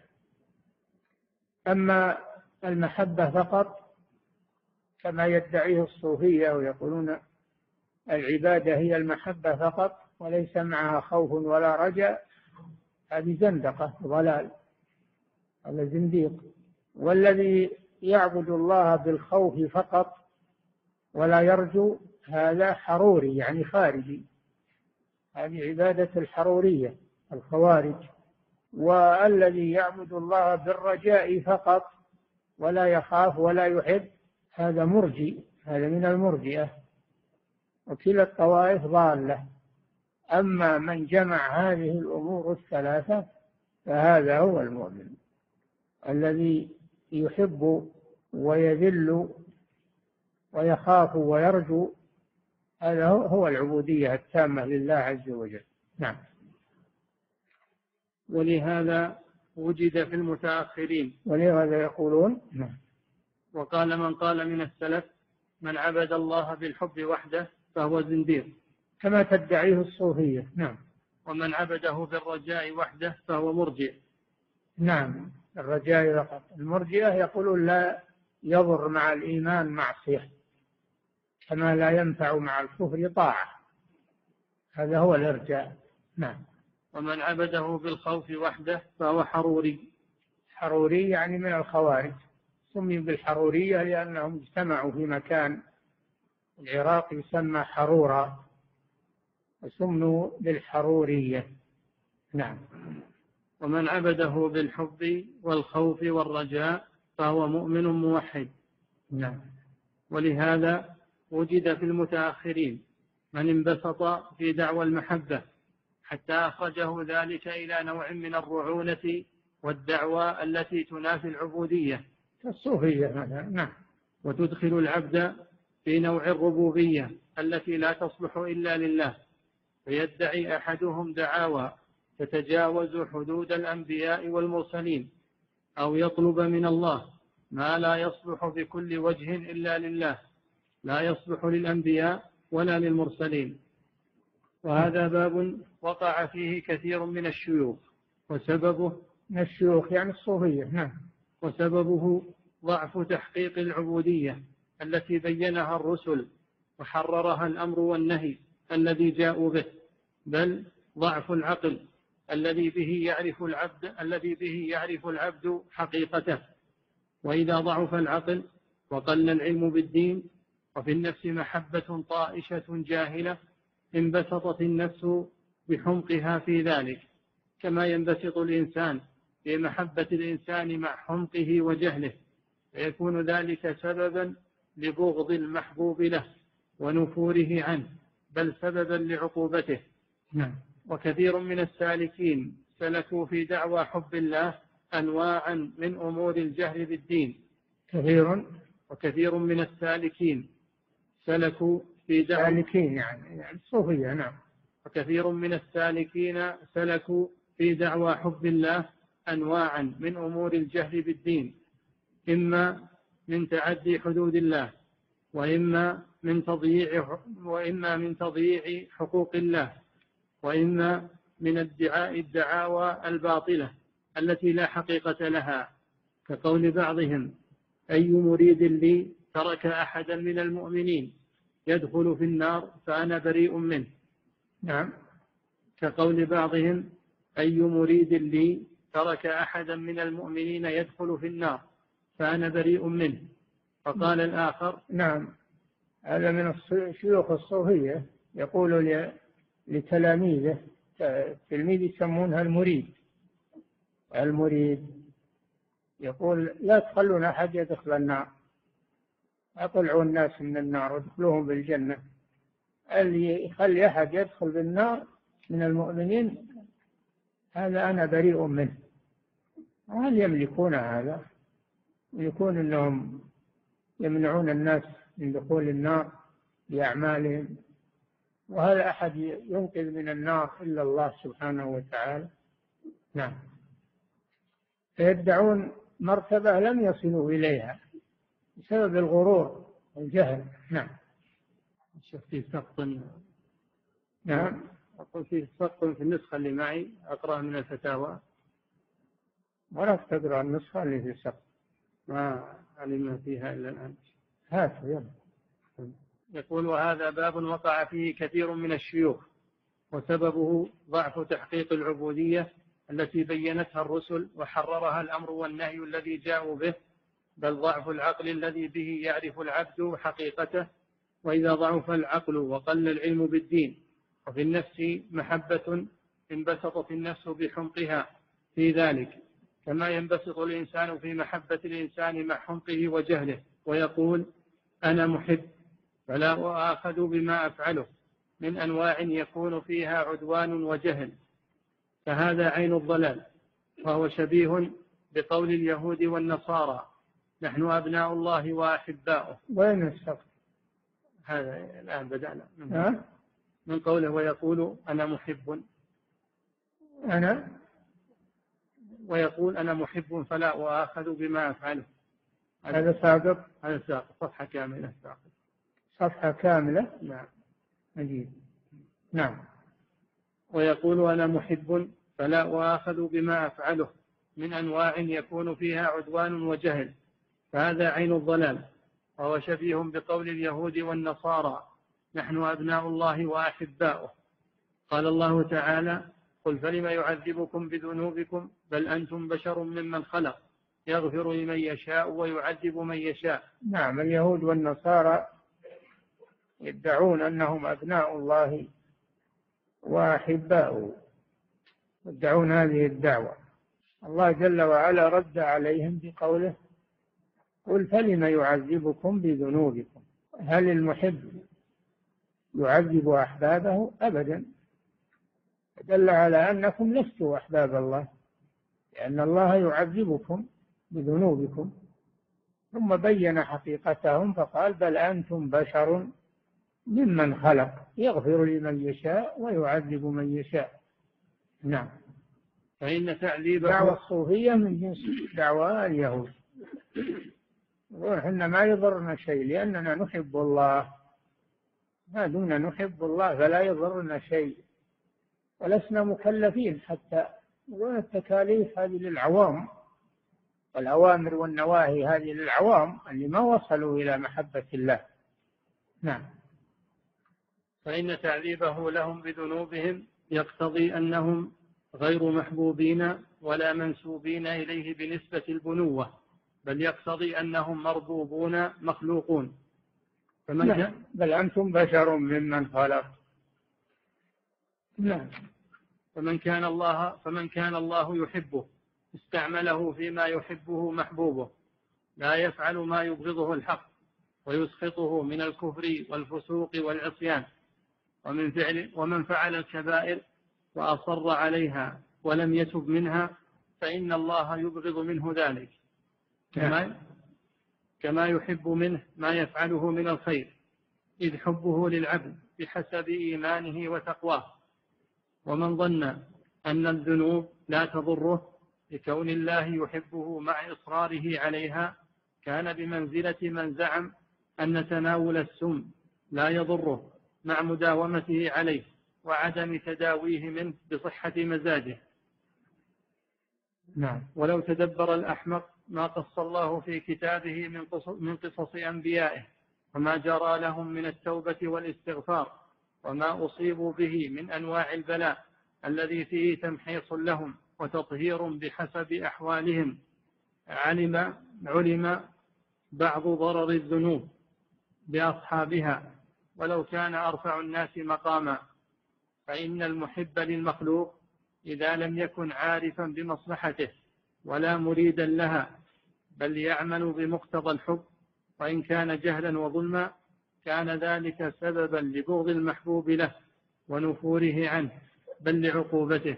أما المحبة فقط كما يدعيه الصوفية ويقولون العبادة هي المحبة فقط وليس معها خوف ولا رجاء، هذه زندقة ضلال، هذا زنديق. والذي يعبد الله بالخوف فقط ولا يرجو هذا حروري، يعني خارجي، هذه عبادة الحرورية الخوارج. والذي يعبد الله بالرجاء فقط ولا يخاف ولا يحب هذا مرجي، هذا من المرجئة، وكلا الطوائف ضالة. أما من جمع هذه الأمور الثلاثة فهذا هو المؤمن الذي يحب ويذل ويخاف ويرجو، هذا هو العبودية التامة لله عز وجل. نعم. ولهذا وجد في المتأخرين، ولهذا يقولون. نعم. وقال من قال من السلف: من عبد الله بالحب وحده فهو زنديق، كما تدعيه الصوفية. نعم. ومن عبده بالرجاء وحده فهو مرجئ. نعم. الرجاء فقط. المرجئة يقولون لا يضر مع الإيمان معصية كما لا ينفع مع الكفر طاعة، هذا هو الإرجاء. نعم. ومن عبده بالخوف وحده فهو حروري. حروري يعني من الخوارج، سمي بالحرورية لأنهم اجتمعوا في مكان العراق يسمى حرورا وسموا بالحرورية. نعم. ومن عبده بالحب والخوف والرجاء فهو مؤمن موحد. نعم. ولهذا وجد في المتأخرين من انبسط في دعوى المحبة حتى أخرجه ذلك إلى نوع من الرعونة والدعوى التي تنافي العبودية الصوفية مثلا. نعم. وتدخل العبد في نوع الربوبية التي لا تصلح إلا لله، فيدعي أحدهم دعاوى تتجاوز حدود الأنبياء والمرسلين، أو يطلب من الله ما لا يصلح بكل وجه إلا لله، لا يصلح للأنبياء ولا للمرسلين. وهذا باب وقع فيه كثير من الشيوخ، وسببه من الشيوخ يعني الصوفية. نعم. وسببه ضعف تحقيق العبودية التي بينها الرسل وحررها الأمر والنهي الذي جاءوا به، بل ضعف العقل الذي به يعرف العبد الذي به يعرف العبد حقيقته. وإذا ضعف العقل وقل العلم بالدين وفي النفس محبة طائشة جاهلة انبسطت النفس بحمقها في ذلك، كما ينبسط الإنسان بمحبة الإنسان مع حمقه وجهله، فيكون ذلك سببا لبغض المحبوب له ونفوره عنه، بل سببا لعقوبته. نعم. وكثير من السالكين سلكوا في دعوى حب الله أنواعا من أمور الجهل بالدين. كثير وكثير من السالكين سلكوا في دعوى سالكين يعني, يعني الصوفية. نعم. وكثير من السالكين سلكوا في دعوى حب الله أنواعا من أمور الجهل بالدين، إما من تعدي حدود الله، وإما من تضييع وإما من تضييع حقوق الله، وإما من ادعاء الدعاوى الباطلة التي لا حقيقة لها، كقول بعضهم: أي مريد لي ترك أحدا من المؤمنين يدخل في النار فأنا بريء منه. نعم. كقول بعضهم: أي مريد لي ترك أحدا من المؤمنين يدخل في النار فأنا بريء منه. فقال الآخر: نعم، هذا من الشيوخ الصوفية يقول لتلاميذه، تلميذ يسمونها المريد المريد يقول: لا تخلون أحد يدخل النار، أطلعوا الناس من النار وادخلوهم بالجنة. اللي يخلي أحد يدخل بالنار من المؤمنين هذا أنا بريء منه. هل يملكون هذا؟ يكون أنهم يمنعون الناس من دخول النار بأعمالهم، وهل أحد ينقذ من النار إلا الله سبحانه وتعالى؟ نعم. فيدعون مرتبة لم يصلوا إليها بسبب الغرور والجهل. نعم. شوف في سقط. نعم. أقول في سقط في النسخة اللي معي أقرأ من الفتاوى. ولا تقرأ النسخة اللي في سقط، ما علمنا فيها إلا الآن. هات يلا. يقول: وهذا باب وقع فيه كثير من الشيوخ، وسببه ضعف تحقيق العبودية التي بينتها الرسل وحررها الأمر والنهي الذي جاءوا به، بل ضعف العقل الذي به يعرف العبد حقيقته. وإذا ضعف العقل وقل العلم بالدين وفي النفس محبة انبسطت النفس بحمقها في ذلك، كما ينبسط الإنسان في محبة الإنسان مع حمقه وجهله، ويقول: أنا محب فلا أؤاخذ بما أفعله، من أنواع يكون فيها عدوان وجهل، فهذا عين الضلال، وهو شبيه بقول اليهود والنصارى: نحن أبناء الله وأحباؤه. وين السقط؟ هذا الآن بدأنا من, من قوله: ويقول أنا محب أنا ويقول أنا محب فلا أؤاخذ بما أفعله. هذا سابق. هذا سابق صفحة كاملة. سابق صفحة كاملة. نعم. مجيد. نعم. ويقول أنا محب فلا أؤاخذ بما أفعله، من أنواع يكون فيها عدوان وجهل، فهذا عين الضلال، وهو شبيه بقول اليهود والنصارى: نحن أبناء الله وأحباؤه. قال الله تعالى: قل فلم يعذبكم بذنوبكم بل أنتم بشر ممن خلق يغفر لمن يشاء ويعذب من يشاء. نعم. اليهود والنصارى يدعون أنهم أبناء الله وأحباؤه، يدعون هذه الدعوة. الله جل وعلا رد عليهم بقوله: قل فلم يعذبكم بذنوبكم. هل المحب يعذب أحبابه؟ أبدا. دل على أنكم لستم أحباب الله، لأن الله يعذبكم بذنوبكم. ثم بين حقيقتهم فقال: بل أنتم بشر ممن خلق يغفر لمن يشاء ويعذب من يشاء. نعم. فإن تعذيب دعوة الصوفية من جنس دعوة اليهود، وإحنا ما يضرنا شيء لأننا نحب الله، ما دمنا نحب الله فلا يضرنا شيء، ولسنا مكلفين حتى نقول التكاليف هذه للعوام، والأوامر والنواهي هذه للعوام اللي ما وصلوا إلى محبة الله. نعم. فإن تعذيبه لهم بذنوبهم يقتضي أنهم غير محبوبين ولا منسوبين إليه بنسبة البنوة، بل يقتضي أنهم مربوبون مخلوقون. فمن لا. بل أنتم بشر ممن خلق. نعم. فمن كان الله فمن كان الله يحبه استعمله فيما يحبه محبوبه، لا يفعل ما يبغضه الحق ويسخطه من الكفر والفسوق والعصيان. ومن فعل ومن فعل الكبائر وأصر عليها ولم يتب منها فإن الله يبغض منه ذلك، كما كما يحب منه ما يفعله من الخير، إذ حبه للعبد بحسب إيمانه وتقواه. ومن ظن أن الذنوب لا تضره لكون الله يحبه مع إصراره عليها كان بمنزلة من زعم أن تناول السم لا يضره مع مداومته عليه وعدم تداويه منه بصحة مزاجه. نعم. ولو تدبر الأحمق ما قص الله في كتابه من قصص أنبيائه وما جرى لهم من التوبة والاستغفار وما أصيبوا به من أنواع البلاء الذي فيه تمحيص لهم وتطهير بحسب أحوالهم، علم علم بعض ضرر الذنوب بأصحابها ولو كان أرفع الناس مقاما. فإن المحب للمخلوق إذا لم يكن عارفا بمصلحته ولا مريدا لها بل يعمل بمقتضى الحب وإن كان جهلا وظلما كان ذلك سببا لبغض المحبوب له ونفوره عنه بل لعقوبته.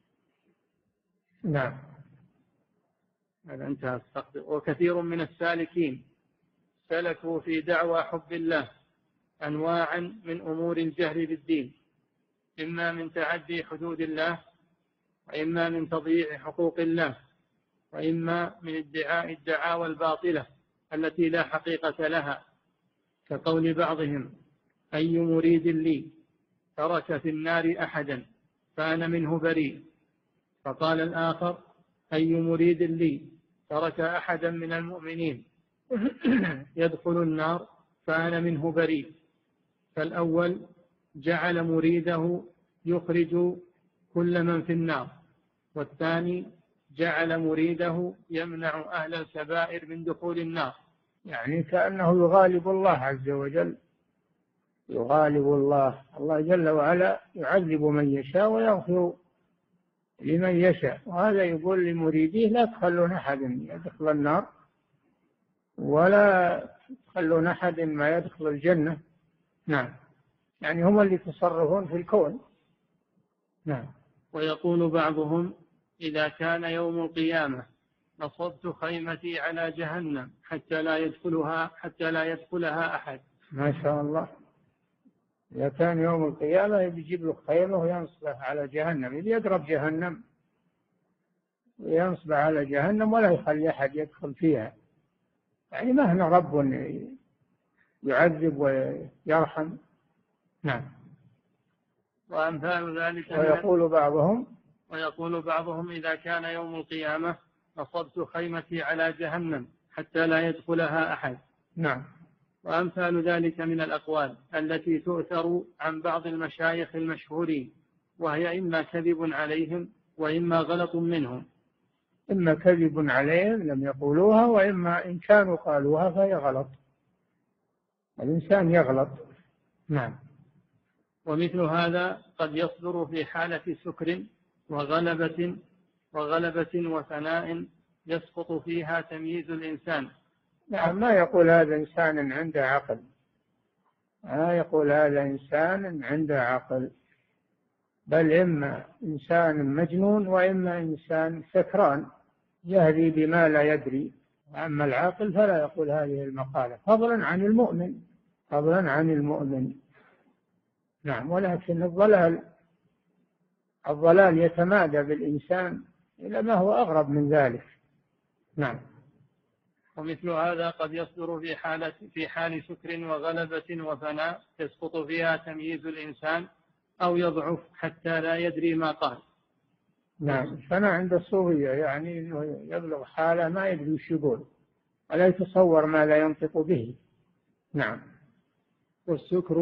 نعم. هذا انتهى. وكثير من السالكين سلكوا في دعوى حب الله أنواعا من أمور الجهل بالدين، إما من تعدي حدود الله وإما من تضييع حقوق الله وإما من ادعاء الدعاوى الباطلة التي لا حقيقة لها، كقول بعضهم أي مريد لي ترك في النار أحدا فأنا منه بريء، فقال الآخر أي مريد لي ترك أحدا من المؤمنين يدخل النار فأنا منه بريء. فالأول جعل مريده يخرج كل من في النار، والثاني جعل مريده يمنع أهل الكبائر من دخول النار. يعني كأنه يغالب الله عز وجل، يغالب الله الله جل وعلا يعذب من يشاء ويغفر لمن يشاء، وهذا يقول لمريديه لا تخلون أحد يدخل النار ولا تخلون أحد ما يدخل الجنة. نعم. يعني هم اللي يتصرفون في الكون. نعم. ويقول بعضهم إذا كان يوم القيامة نصبت خيمتي على جهنم حتى لا يدخلها حتى لا يدخلها أحد. ما شاء الله. إذا كان يوم القيامة يجيب له خيمة وينصبها على جهنم، إذا يضرب جهنم وينصب على جهنم ولا يخلي أحد يدخل فيها. يعني ما هنا رب يعذب ويرحم. نعم. وأمثال ذلك. ويقول بعضهم ويقول بعضهم إذا كان يوم القيامة نصبت خيمتي على جهنم حتى لا يدخلها أحد. نعم. وأمثال ذلك من الأقوال التي تؤثر عن بعض المشايخ المشهورين، وهي إما كذب عليهم وإما غلط منهم. إما كذب عليهم لم يقولوها، وإما إن كانوا قالوها فهي غلط. الإنسان يغلط. نعم. ومثل هذا قد يصدر في حالة سكر وغلبة وغلبة وفناء يسقط فيها تمييز الإنسان. نعم. ما يقول هذا إنسان عنده عقل، ما يقول هذا إنسان عنده عقل، بل إما إنسان مجنون وإما إنسان سكران يهدي بما لا يدري. أما العاقل فلا يقول هذه المقالة، فضلا عن المؤمن، فضلا عن المؤمن. نعم. ولكن الضلال الضلال يتمادى بالإنسان إلى ما هو أغرب من ذلك. نعم. ومثل هذا قد يصدر في حالة في حال سكر وغلبة وفناء يسقط فيها تمييز الإنسان أو يضعف حتى لا يدري ما قال. نعم. فناء عند الصوفية يعني إنه يبلغ حالة ما يدري وش يقول ولا يتصور ما لا ينطق به. نعم. والسكر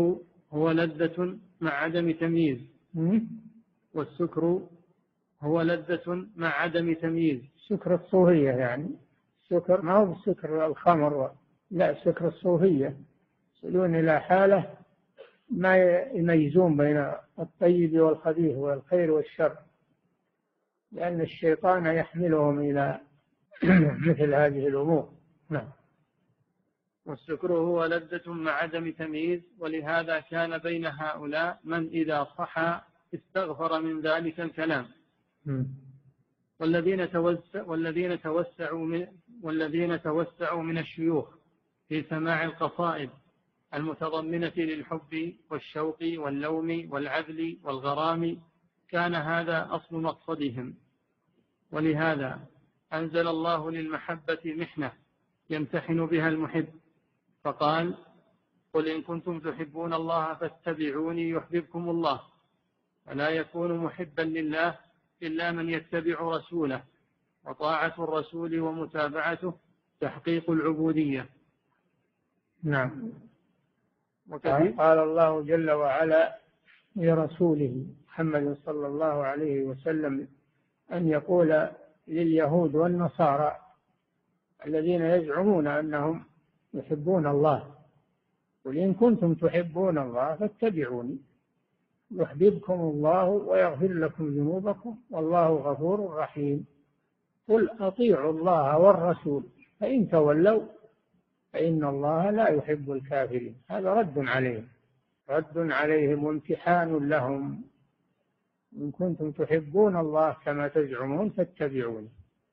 هو لذة مع عدم تمييز. والسكر هو لذة مع عدم تمييز. سكر الصوفية يعني، سكر ما هو سكر الخمر، لا، سكر الصوفية يصلون إلى حالة ما يميزون بين الطيب والخبيث والخير والشر، لأن الشيطان يحملهم إلى مثل هذه الأمور. نعم. والسكر هو لذة مع عدم تمييز، ولهذا كان بين هؤلاء من إذا صحى استغفر من ذلك الكلام. م. والذين توسع والذين توسعوا من والذين توسعوا من الشيوخ في سماع القصائد المتضمنة للحب والشوق واللوم والعذل والغرام، كان هذا أصل مقصدهم. ولهذا أنزل الله للمحبة محنة يمتحن بها المحب، فقال: قل إن كنتم تحبون الله فاتبعوني يحببكم الله. فلا يكون محبا لله إلا من يتبع رسوله، وطاعة الرسول ومتابعته تحقيق العبودية. نعم. قال الله جل وعلا لرسوله محمد صلى الله عليه وسلم أن يقول لليهود والنصارى الذين يزعمون أنهم يحبون الله: قل إن كنتم تحبون الله فاتبعوني يحببكم الله ويغفر لكم ذنوبكم والله غفور رحيم. قل أطيعوا الله والرسول فإن تولوا فإن الله لا يحب الكافرين. هذا رد عليهم، رد عليهم وامتحان لهم. إن كنتم تحبون الله كما تزعمون فاتبعوني.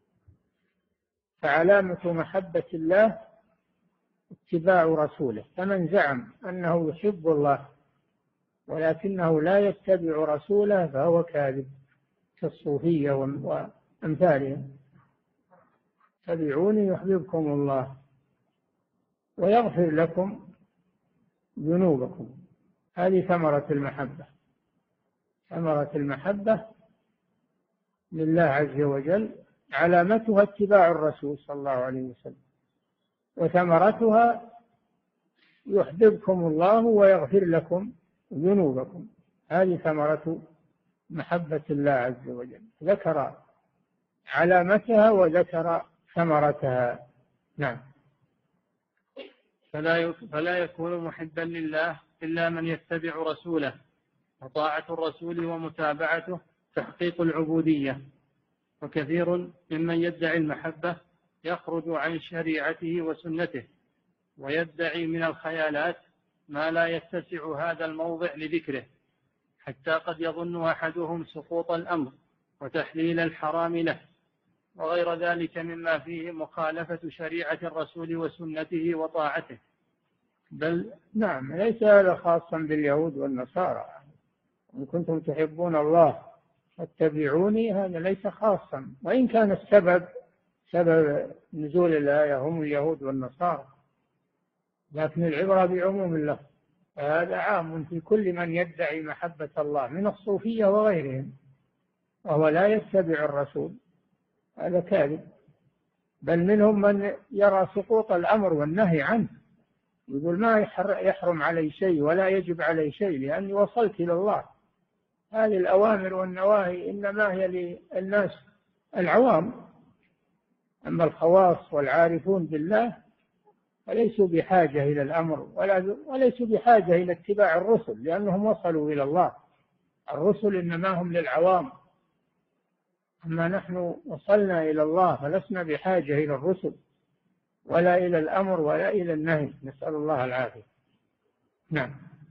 فعلامة محبة الله اتباع رسوله، فمن زعم أنه يحب الله ولكنه لا يتبع رسوله فهو كاذب، كالصوفية وأمثالهم. اتبعوني يحببكم الله ويغفر لكم ذنوبكم. هذه ثمرة المحبة. ثمرة المحبة لله عز وجل علامتها اتباع الرسول صلى الله عليه وسلم، وثمرتها يحببكم الله ويغفر لكم ذنوبكم. هذه ثمرة محبة الله عز وجل، ذكر علامتها وذكر ثمرتها. نعم. فلا فلا يكون محبا لله إلا من يتبع رسوله، وطاعة الرسول ومتابعته تحقيق العبودية. وكثير ممن يدعي المحبة يخرج عن شريعته وسنته، ويدعي من الخيالات ما لا يتسع هذا الموضع لذكره، حتى قد يظن أحدهم سقوط الأمر وتحليل الحرام له، وغير ذلك مما فيه مخالفة شريعة الرسول وسنته وطاعته. بل نعم، ليس هذا خاصا باليهود والنصارى. إن كنتم تحبون الله فاتبعوني، هذا ليس خاصا، وإن كان السبب سبب نزول الآية هم اليهود والنصارى، لكن العبرة بعموم الله. هذا عام في كل من يدعي محبة الله من الصوفية وغيرهم وهو لا يتبع الرسول، هذا كاذب. بل منهم من يرى سقوط الأمر والنهي عنه، يقول ما يحرم علي شيء ولا يجب علي شيء لأني وصلت إلى الله. هذه الأوامر والنواهي إنما هي للناس العوام، أما الخواص والعارفون بالله فليسوا بحاجة إلى الأمر ولا وليسوا بحاجة إلى اتباع الرسل، لأنهم وصلوا إلى الله. الرسل إنما هم للعوام، أما نحن وصلنا إلى الله فلسنا بحاجة إلى الرسل ولا إلى الأمر ولا إلى النهي، نسأل الله العافية. نعم.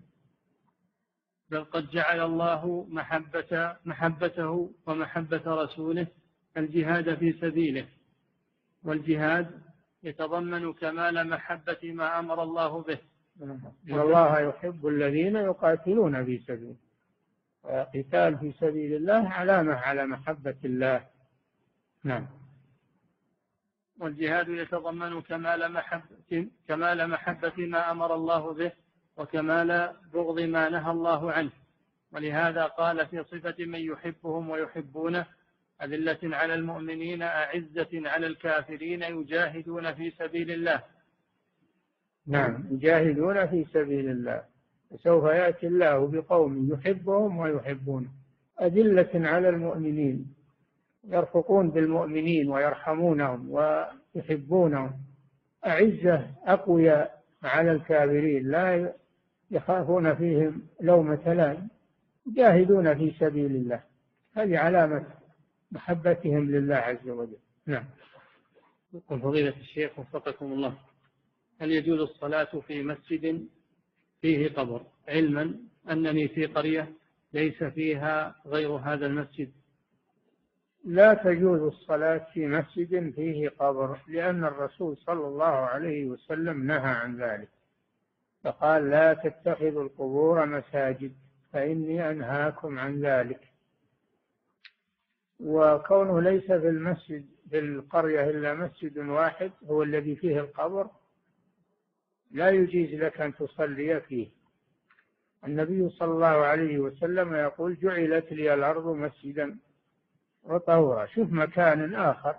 بل قد جعل الله محبة محبته ومحبة رسوله الجهاد في سبيله، والجهاد يتضمن كمال محبة ما أمر الله به. إن الله يحب الذين يقاتلون في سبيله، وقتال في سبيل الله علامة على محبة الله. نعم. والجهاد يتضمن كمال محبة كمال محبة ما أمر الله به وكمال بغض ما نهى الله عنه. ولهذا قال في صفة من يحبهم ويحبونه: أذلة على المؤمنين أعزة على الكافرين يجاهدون في سبيل الله. نعم، يجاهدون في سبيل الله. سوف يأتي الله بقوم يحبهم ويحبونه أذلة على المؤمنين يرفقون بالمؤمنين ويرحمونهم ويحبونهم أعزة أقوياء على الكافرين لا يخافون فيهم لومة لائم يجاهدون في سبيل الله. هذه علامة محبتهم لله عز وجل. نعم. يقول فضيلة الشيخ وفقكم الله، هل يجوز الصلاة في مسجد فيه قبر علما أنني في قرية ليس فيها غير هذا المسجد؟ لا تجوز الصلاة في مسجد فيه قبر، لأن الرسول صلى الله عليه وسلم نهى عن ذلك، فقال لا تتخذوا القبور مساجد فإني أنهاكم عن ذلك. وكونه ليس في المسجد في القرية إلا مسجد واحد هو الذي فيه القبر لا يجيز لك أن تصلي فيه. النبي صلى الله عليه وسلم يقول جعلت لي الأرض مسجدا وطهورا. شوف مكان آخر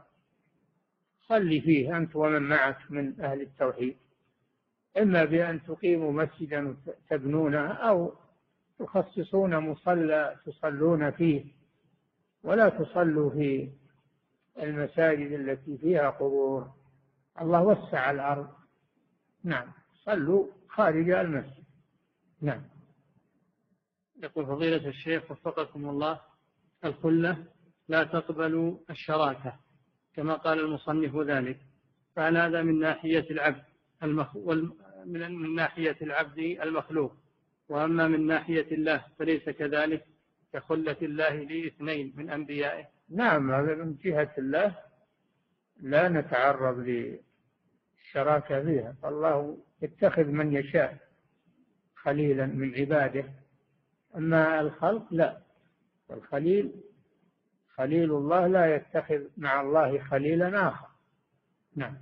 صلي فيه أنت ومن معك من أهل التوحيد، إما بأن تقيموا مسجدا تبنونه أو تخصصون مصلى تصلون فيه، ولا تصلوا في المساجد التي فيها قبور. الله وسع الأرض. نعم. صلوا خارج المسجد. نعم. يقول فضيلة الشيخ وفقكم الله، الخلة لا تقبل الشراكة كما قال المصنف ذلك، فعل هذا من ناحية العبد المخ... وال... من ناحية العبد المخلوق، وأما من ناحية الله فليس كذلك كخلة الله لاثنين من أنبيائه؟ نعم، هذا من جهة الله لا نتعرض للشراكة فيها، فالله يتخذ من يشاء خليلا من عباده، أما الخلق لا. الخليل خليل الله لا يتخذ مع الله خليلا آخر. نعم.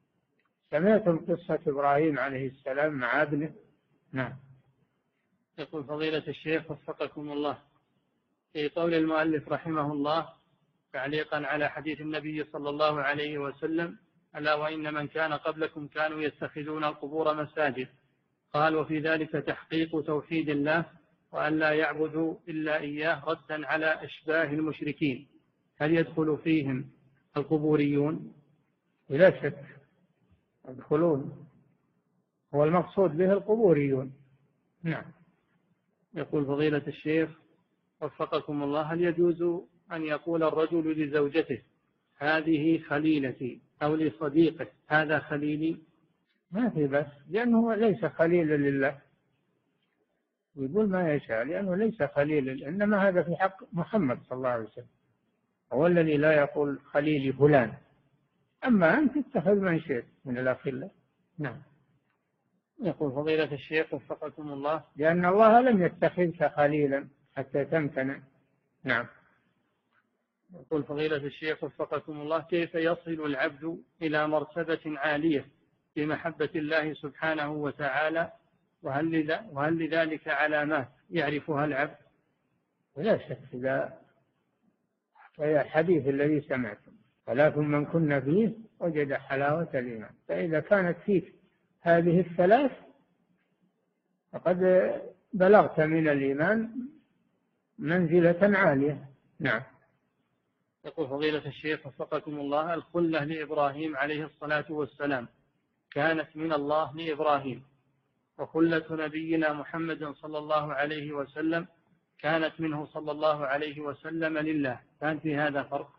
سمعتم قصة إبراهيم عليه السلام مع ابنه؟ نعم. يقول فضيلة الشيخ وفقكم الله، في قول المؤلف رحمه الله تعليقا على حديث النبي صلى الله عليه وسلم ألا وإن من كان قبلكم كانوا يتخذون القبور مساجد، قال وفي ذلك تحقيق توحيد الله وأن لا يعبدوا إلا إياه ردا على أشباه المشركين، هل يدخل فيهم القبوريون؟ بلا شك يدخلون، هو المقصود به القبوريون. نعم. يقول فضيلة الشيخ وفقكم الله، هل يجوز أن يقول الرجل لزوجته هذه خليلتي أو لصديقه هذا خليلي؟ ما في بس، لأنه ليس خليلا لله، يقول ما يشاء لأنه ليس خليلا، إنما هذا في حق محمد صلى الله عليه وسلم، هو الذي لا يقول خليلي فلان، أما أنت تتخذ من شئت من الأخلاء. نعم. يقول فضيلة الشيخ وفقكم الله، لأن الله لم يتخذك خليلا حتى تمتنع. نعم. يقول فضيلة الشيخ وفقكم الله، كيف يصل العبد إلى مرتبة عالية في محبة الله سبحانه وتعالى، وهل وهل لذلك علامات يعرفها العبد؟ لا شك، إذا وهي الحديث الذي سمعتم ثلاث من كن فيه وجد حلاوة الإيمان، فإذا كانت فيك هذه الثلاث فقد بلغت من الإيمان منزلة عالية. نعم. يقول فضيلة الشيخ وفقكم الله، الخلة لإبراهيم عليه الصلاة والسلام كانت من الله لإبراهيم، وخلة نبينا محمد صلى الله عليه وسلم كانت منه صلى الله عليه وسلم لله، كان في هذا فرق؟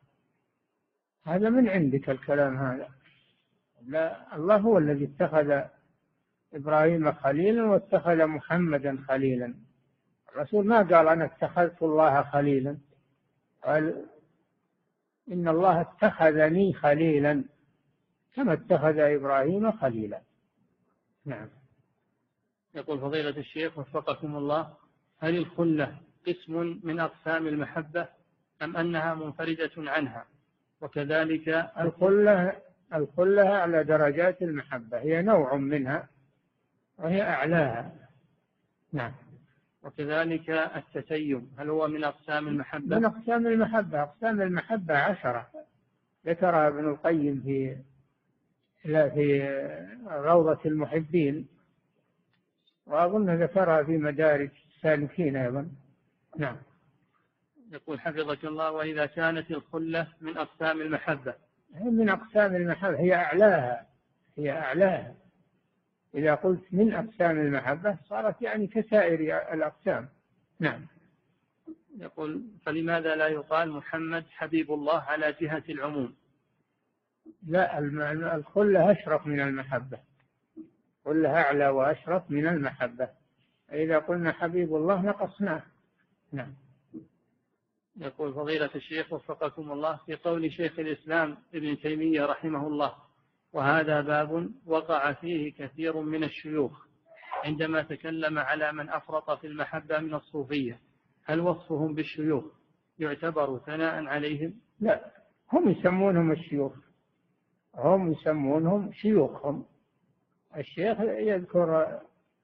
هذا من عندك الكلام هذا، لا، الله هو الذي اتخذ إبراهيم خليلا واتخذ محمدا خليلا. الرسول ما قال أنا اتخذت الله خليلا، قال إن الله اتخذني خليلا كما اتخذ إبراهيم خليلا. نعم. يقول فضيلة الشيخ وفقكم الله، هل الخلة قسم من أقسام المحبة أم أنها منفردة عنها؟ وكذلك الخلة الخلة على درجات المحبة، هي نوع منها وهي أعلاها. نعم. وكذلك التسيم هل هو من أقسام المحبة؟ من أقسام المحبة. أقسام المحبة عشرة ذكرها ابن القيم في في روضة المحبين، وأظن ذكرها في مدارج السالكين أيضا. نعم. يقول حفظك الله: وإذا كانت الخلة من أقسام المحبة؟ من أقسام المحبة، هي أعلاها، هي أعلاها. إذا قلت من أقسام المحبة صارت يعني كسائر الأقسام. نعم. يقول: فلماذا لا يقال محمد حبيب الله على جهة العموم؟ لا، الخلة أشرف من المحبة، خلة أعلى وأشرف من المحبة. إذا قلنا حبيب الله نقصناه. نعم. يقول فضيلة الشيخ وفقكم الله: في قول شيخ الإسلام ابن تيمية رحمه الله: وهذا باب وقع فيه كثير من الشيوخ، عندما تكلم على من أفرط في المحبة من الصوفية، هل وصفهم بالشيوخ يعتبر ثناء عليهم؟ لا، هم يسمونهم الشيوخ، هم يسمونهم شيوخهم. الشيخ يذكر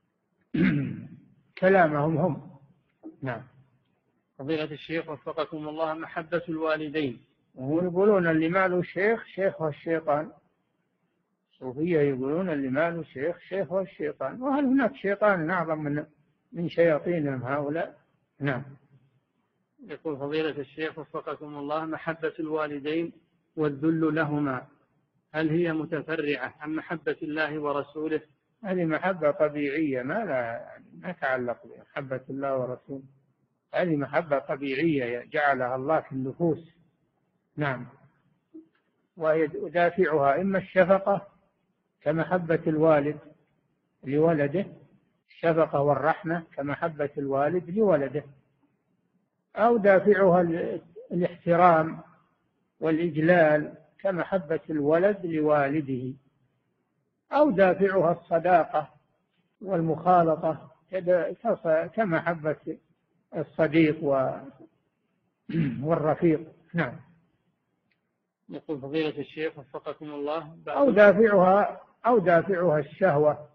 كلامهم هم. نعم. فضيلة الشيخ وفقكم الله: محبة الوالدين. ويقولون اللي ما له شيخ شيخه الشيطان. الصوفية يقولون اللي ما له شيخ شيخه الشيطان. وهل هناك شيطان أعظم من من شياطينهم هؤلاء؟ نعم. يقول فضيلة الشيخ وفقكم الله: محبة الوالدين والذل لهما، هل هي متفرعة عن محبة الله ورسوله؟ هذه محبة طبيعية، ما لا ما تعلق بمحبة الله ورسوله. هذه محبة طبيعية جعلها الله في النفوس. نعم. ويدافعها إما الشفقة كمحبة الوالد لولده، الشفقة والرحمة كمحبة الوالد لولده، أو دافعها الاحترام والإجلال كمحبة الولد لوالده، أو دافعها الصداقة والمخالطة كمحبة الصديق والرفيق. نعم. يقول فضيلة الشيخ وفقكم الله: أو دافعها أو دافعها الشهوة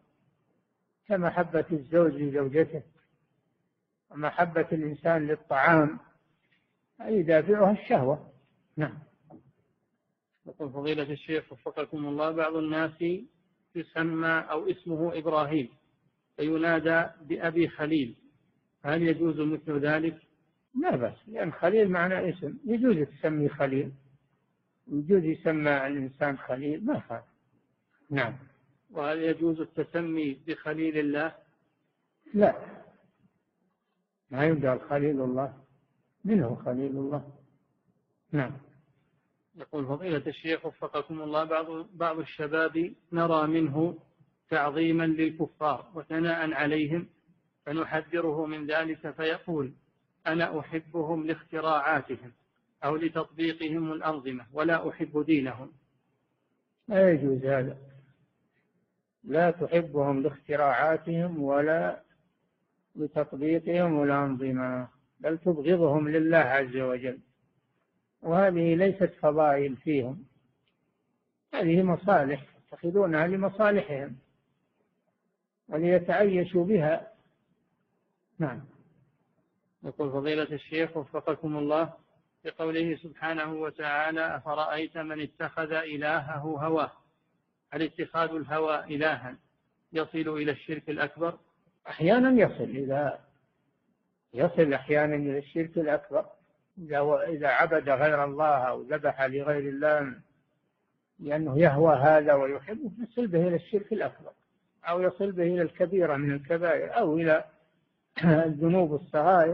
كمحبة الزوج لزوجته، ومحبة الإنسان للطعام، أي دافعها الشهوة. نعم. يقول فضيلة الشيخ وفقكم الله: بعض الناس يسمى أو اسمه إبراهيم فينادى بأبي خليل، هل يجوز مثل ذلك؟ لا بس، لأن خليل معنى اسم، يجوز تسمي خليل، يجوز يسمى الإنسان خليل، ما خالف. نعم. وهل يجوز التسمي بخليل الله؟ لا، ما يقال خليل الله، منه خليل الله. نعم. يقول فضيلة الشيخ وفقكم الله: بعض بعض الشباب نرى منه تعظيما للكفار وثناء عليهم، فنحذره من ذلك فيقول: أنا أحبهم لاختراعاتهم أو لتطبيقهم الأنظمة ولا أحب دينهم. لا يجوز هذا، لا تحبهم لاختراعاتهم ولا لتطبيقهم الأنظمة، بل تبغضهم لله عز وجل، وهذه ليست فضائل فيهم، هذه مصالح يتخذونها لمصالحهم وليتعيشوا بها. نعم. يقول فضيلة الشيخ وفقكم الله: بقوله سبحانه وتعالى: أفرأيت من اتخذ إلهه هواه، هل اتخاذ الهوى إلها يصل إلى الشرك الأكبر؟ أحيانا يصل إلى يصل أحيانا إلى الشرك الأكبر، إذا عبد غير الله أو ذبح لغير الله لأنه يهوى هذا ويحبه، يصل به إلى الشرك الأكبر، أو يصل به إلى الكبيرة من الكبائر، أو إلى الذنوب الصغائر.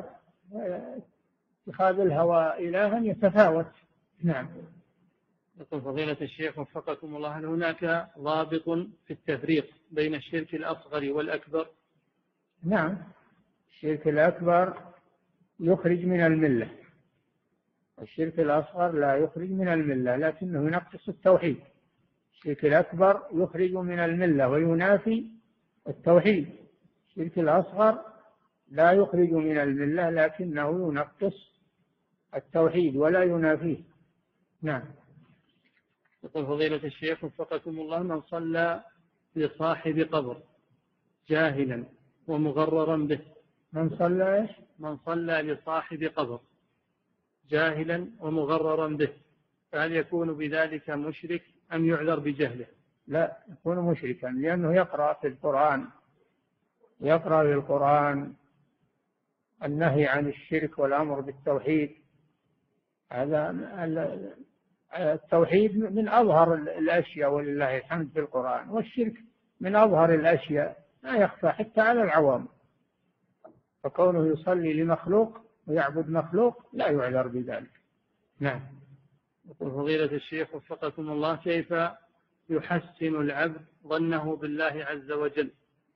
اتخاذ الهوى إلها يتفاوت. نعم. يقول فضيلة الشيخ وفقكم الله: هل هناك ضابط في التفريق بين الشرك الأصغر والأكبر؟ نعم. الشرك الأكبر يخرج من الملة، والشرك الأصغر لا يخرج من الملة لكنه ينقص التوحيد. الشرك الأكبر يخرج من الملة وينافي التوحيد، الشرك الأصغر لا يخرج من الملة لكنه ينقص التوحيد ولا ينافيه. نعم. يقول فضيلة الشيخ وفقكم الله: من صلى لصاحب قبر جاهلا ومغررا به، من صلى إيش؟ من صلى لصاحب قبر جاهلا ومغررا به، فهل يكون بذلك مشرك أم يعذر بجهله؟ لا، يكون مشركا، لأنه يقرأ في القرآن يقرأ في القرآن النهي عن الشرك والأمر بالتوحيد. هذا التوحيد من أظهر الأشياء ولله الحمد في القرآن، والشرك من أظهر الأشياء لا يخفى حتى على العوام، فكونه يصلي لمخلوق ويعبد مخلوق لا يعذر بذلك. نعم. يقول فضيلة الشيخ وفقكم الله: كيف يحسن العبد ظنه بالله عز وجل؟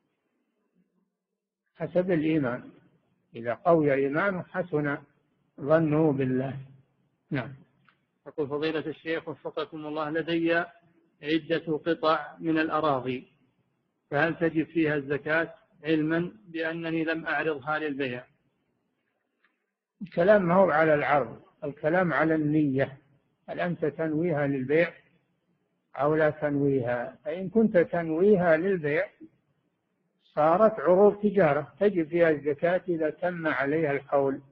حسب الإيمان، إذا قوي إيمانه حسن ظنه بالله. نعم. يقول فضيلة الشيخ وفقكم الله: لدي عدة قطع من الأراضي، فهل تجب فيها الزكاة علما بأنني لم أعرضها للبيع؟ الكلام ما هو على العرض، الكلام على النية، هل أنت تنويها للبيع أو لا تنويها؟ فإن كنت تنويها للبيع صارت عروض تجارة تجب فيها الزكاة إذا تم عليها الحول،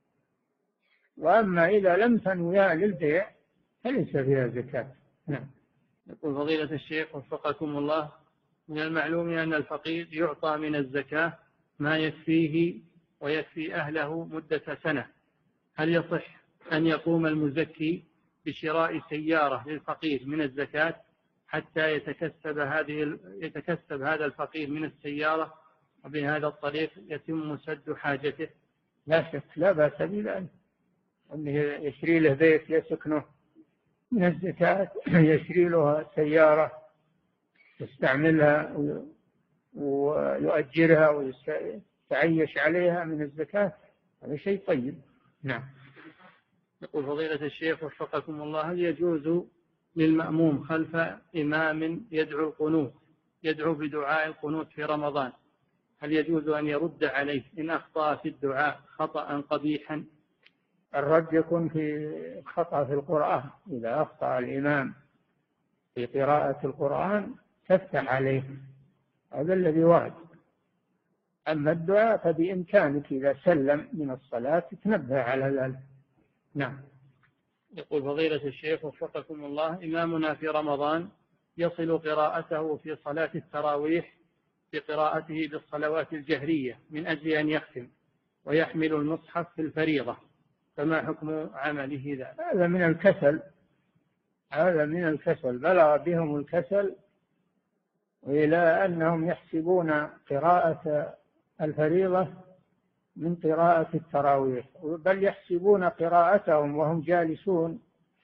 وأما إذا لم تنويها للبيع فليس فيها زكاة. نعم. يقول فضيلة الشيخ وفقكم الله: من المعلوم أن الفقير يعطى من الزكاة ما يكفيه ويكفي أهله مدة سنة، هل يصح أن يقوم المزكي بشراء سيارة للفقير من الزكاة حتى يتكسب هذه يتكسب هذا الفقير من السيارة، وبهذا الطريق يتم سد حاجته؟ لا شك، لا بأس بذلك، أنه يشري له بيت يسكنه من الزكاة، يشري له سيارة يستعملها ويؤجرها ويتعيش عليها من الزكاة، هذا شيء طيب. نعم. يقول فضيلة الشيخ وفقكم الله: هل يجوز للمأموم خلف إمام يدعو القنوت يدعو بدعاء القنوت في رمضان، هل يجوز أن يرد عليه إن أخطأ في الدعاء خطأ قبيحا؟ الرد يكون في خطأ في القرآن، إذا أخطأ الإمام في قراءة القرآن تفتح عليه، هذا الذي ورد. أما الدعاء فبإمكانك إذا سلم من الصلاة تنبه على ذلك. نعم. يقول فضيلة الشيخ وفقكم الله: إمامنا في رمضان يصل قراءته في صلاة التراويح بقراءته بالصلوات الجهرية من أجل أن يختم، ويحمل المصحف في الفريضة، فما حكم عمله ذلك؟ هذا من الكسل، هذا من الكسل، بلغ بهم الكسل إلى أنهم يحسبون قراءة الفريضة من قراءة التراويح، بل يحسبون قراءتهم وهم جالسون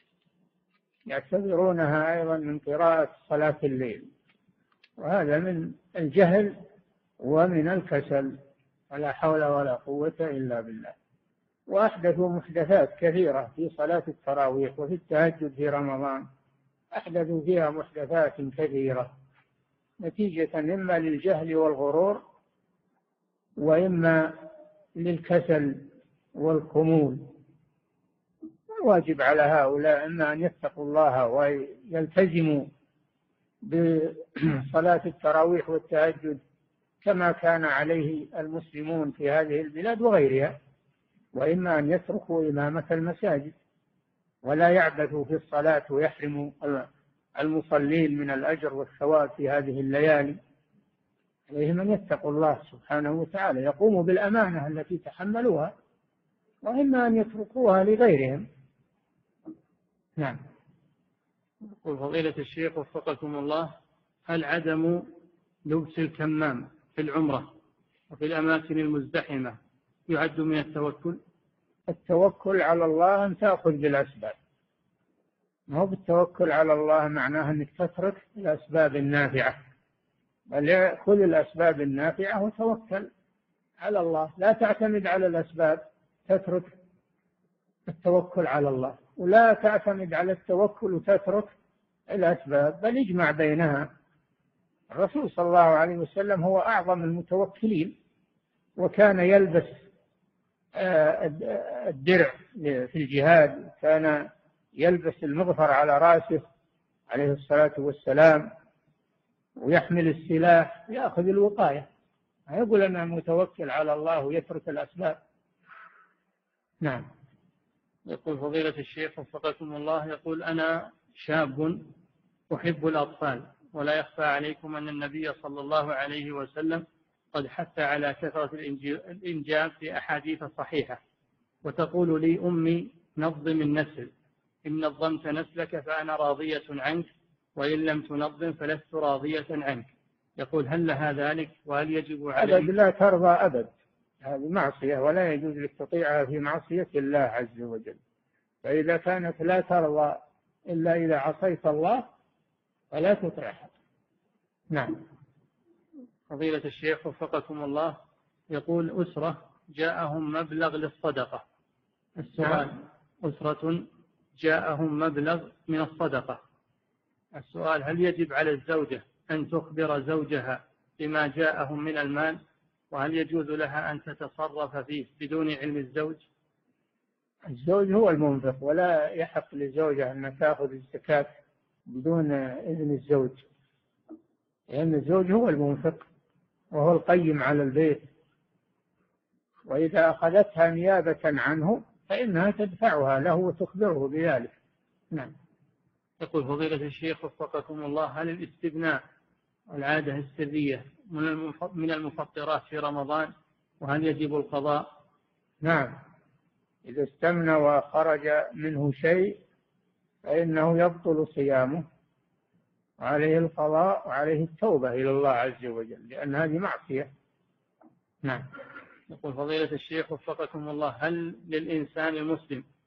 يعتبرونها أيضا من قراءة صلاة الليل، وهذا من الجهل ومن الكسل، ولا حول ولا قوة إلا بالله. وأحدثوا محدثات كثيرة في صلاة التراويح وفي التهجد في رمضان، أحدثوا فيها محدثات كثيرة نتيجة إما للجهل والغرور وإما للكسل والخمول. الواجب على هؤلاء إما أن يتقوا الله ويلتزموا بصلاة التراويح والتهجد كما كان عليه المسلمون في هذه البلاد وغيرها، وإما أن يتركوا إمامة المساجد ولا يعبثوا في الصلاة ويحرموا المصلين من الأجر والثواب في هذه الليالي. عليهم أن يتقوا الله سبحانه وتعالى، يقوموا بالأمانة التي تحملوها، وإما أن يتركوها لغيرهم. نعم. يقول فضيلة الشيخ وفقكم الله: هل عدم لبس الكمام في العمرة وفي الأماكن المزدحمة يعد من التوكل؟ التوكل على الله أن تأخذ بالأسباب، ما هو بالتوكل على الله معناه أنك تترك الأسباب النافعة، بل خذ الأسباب النافعة وتوكل على الله، لا تعتمد على الأسباب، تترك التوكل على الله، ولا تعتمد على التوكل وتترك الأسباب، بل اجمع بينها. الرسول صلى الله عليه وسلم هو أعظم المتوكلين، وكان يلبس الدرع في الجهاد، كان يلبس المغفر على رأسه عليه الصلاة والسلام، ويحمل السلاح، يأخذ الوقاية، يقول أنا متوكل على الله ويترك الأسباب. نعم. يقول فضيلة الشيخ وفقكم الله: يقول أنا شاب أحب الأطفال، ولا يخفى عليكم أن النبي صلى الله عليه وسلم قد حث على كثرة الإنجاب في أحاديث صحيحة، وتقول لي أمي نظم النسل، إن نظمت نسلك فأنا راضية عنك، وإن لم تنظم فلست راضية عنك. يقول هل لها ذلك، وهل يجب عليه؟ أبد لا ترضى أبد، هذه معصية ولا يجوز لك تطيعها في معصية الله عز وجل. فإذا كانت لا ترضى إلا إذا عصيت الله فلا تطيعها. نعم. فضيلة الشيخ وفقكم الله، يقول أسرة جاءهم مبلغ للصدقة. السؤال: نعم. أسرة جاءهم مبلغ من الصدقة. السؤال: هل يجب على الزوجة أن تخبر زوجها بما جاءهم من المال، وهل يجوز لها أن تتصرف فيه بدون علم الزوج؟ الزوج هو المنفق، ولا يحق للزوجة أن تأخذ الزكاة بدون إذن الزوج، لأن الزوج هو المنفق وهو القيم على البيت، وإذا أخذتها نيابة عنه فإنها تدفعها له وتخبره بذلك. نعم. يقول فضيلة الشيخ وفقكم الله: هل الاستبناء والعادة السرية من المفطرات في رمضان، وهل يجب القضاء؟ نعم، إذا استمنى وخرج منه شيء فإنه يبطل صيامه، وعليه القضاء وعليه التوبة إلى الله عز وجل، لأن هذه معصية. نعم. يقول فضيلة الشيخ وفقكم الله: هل للإنسان المسلم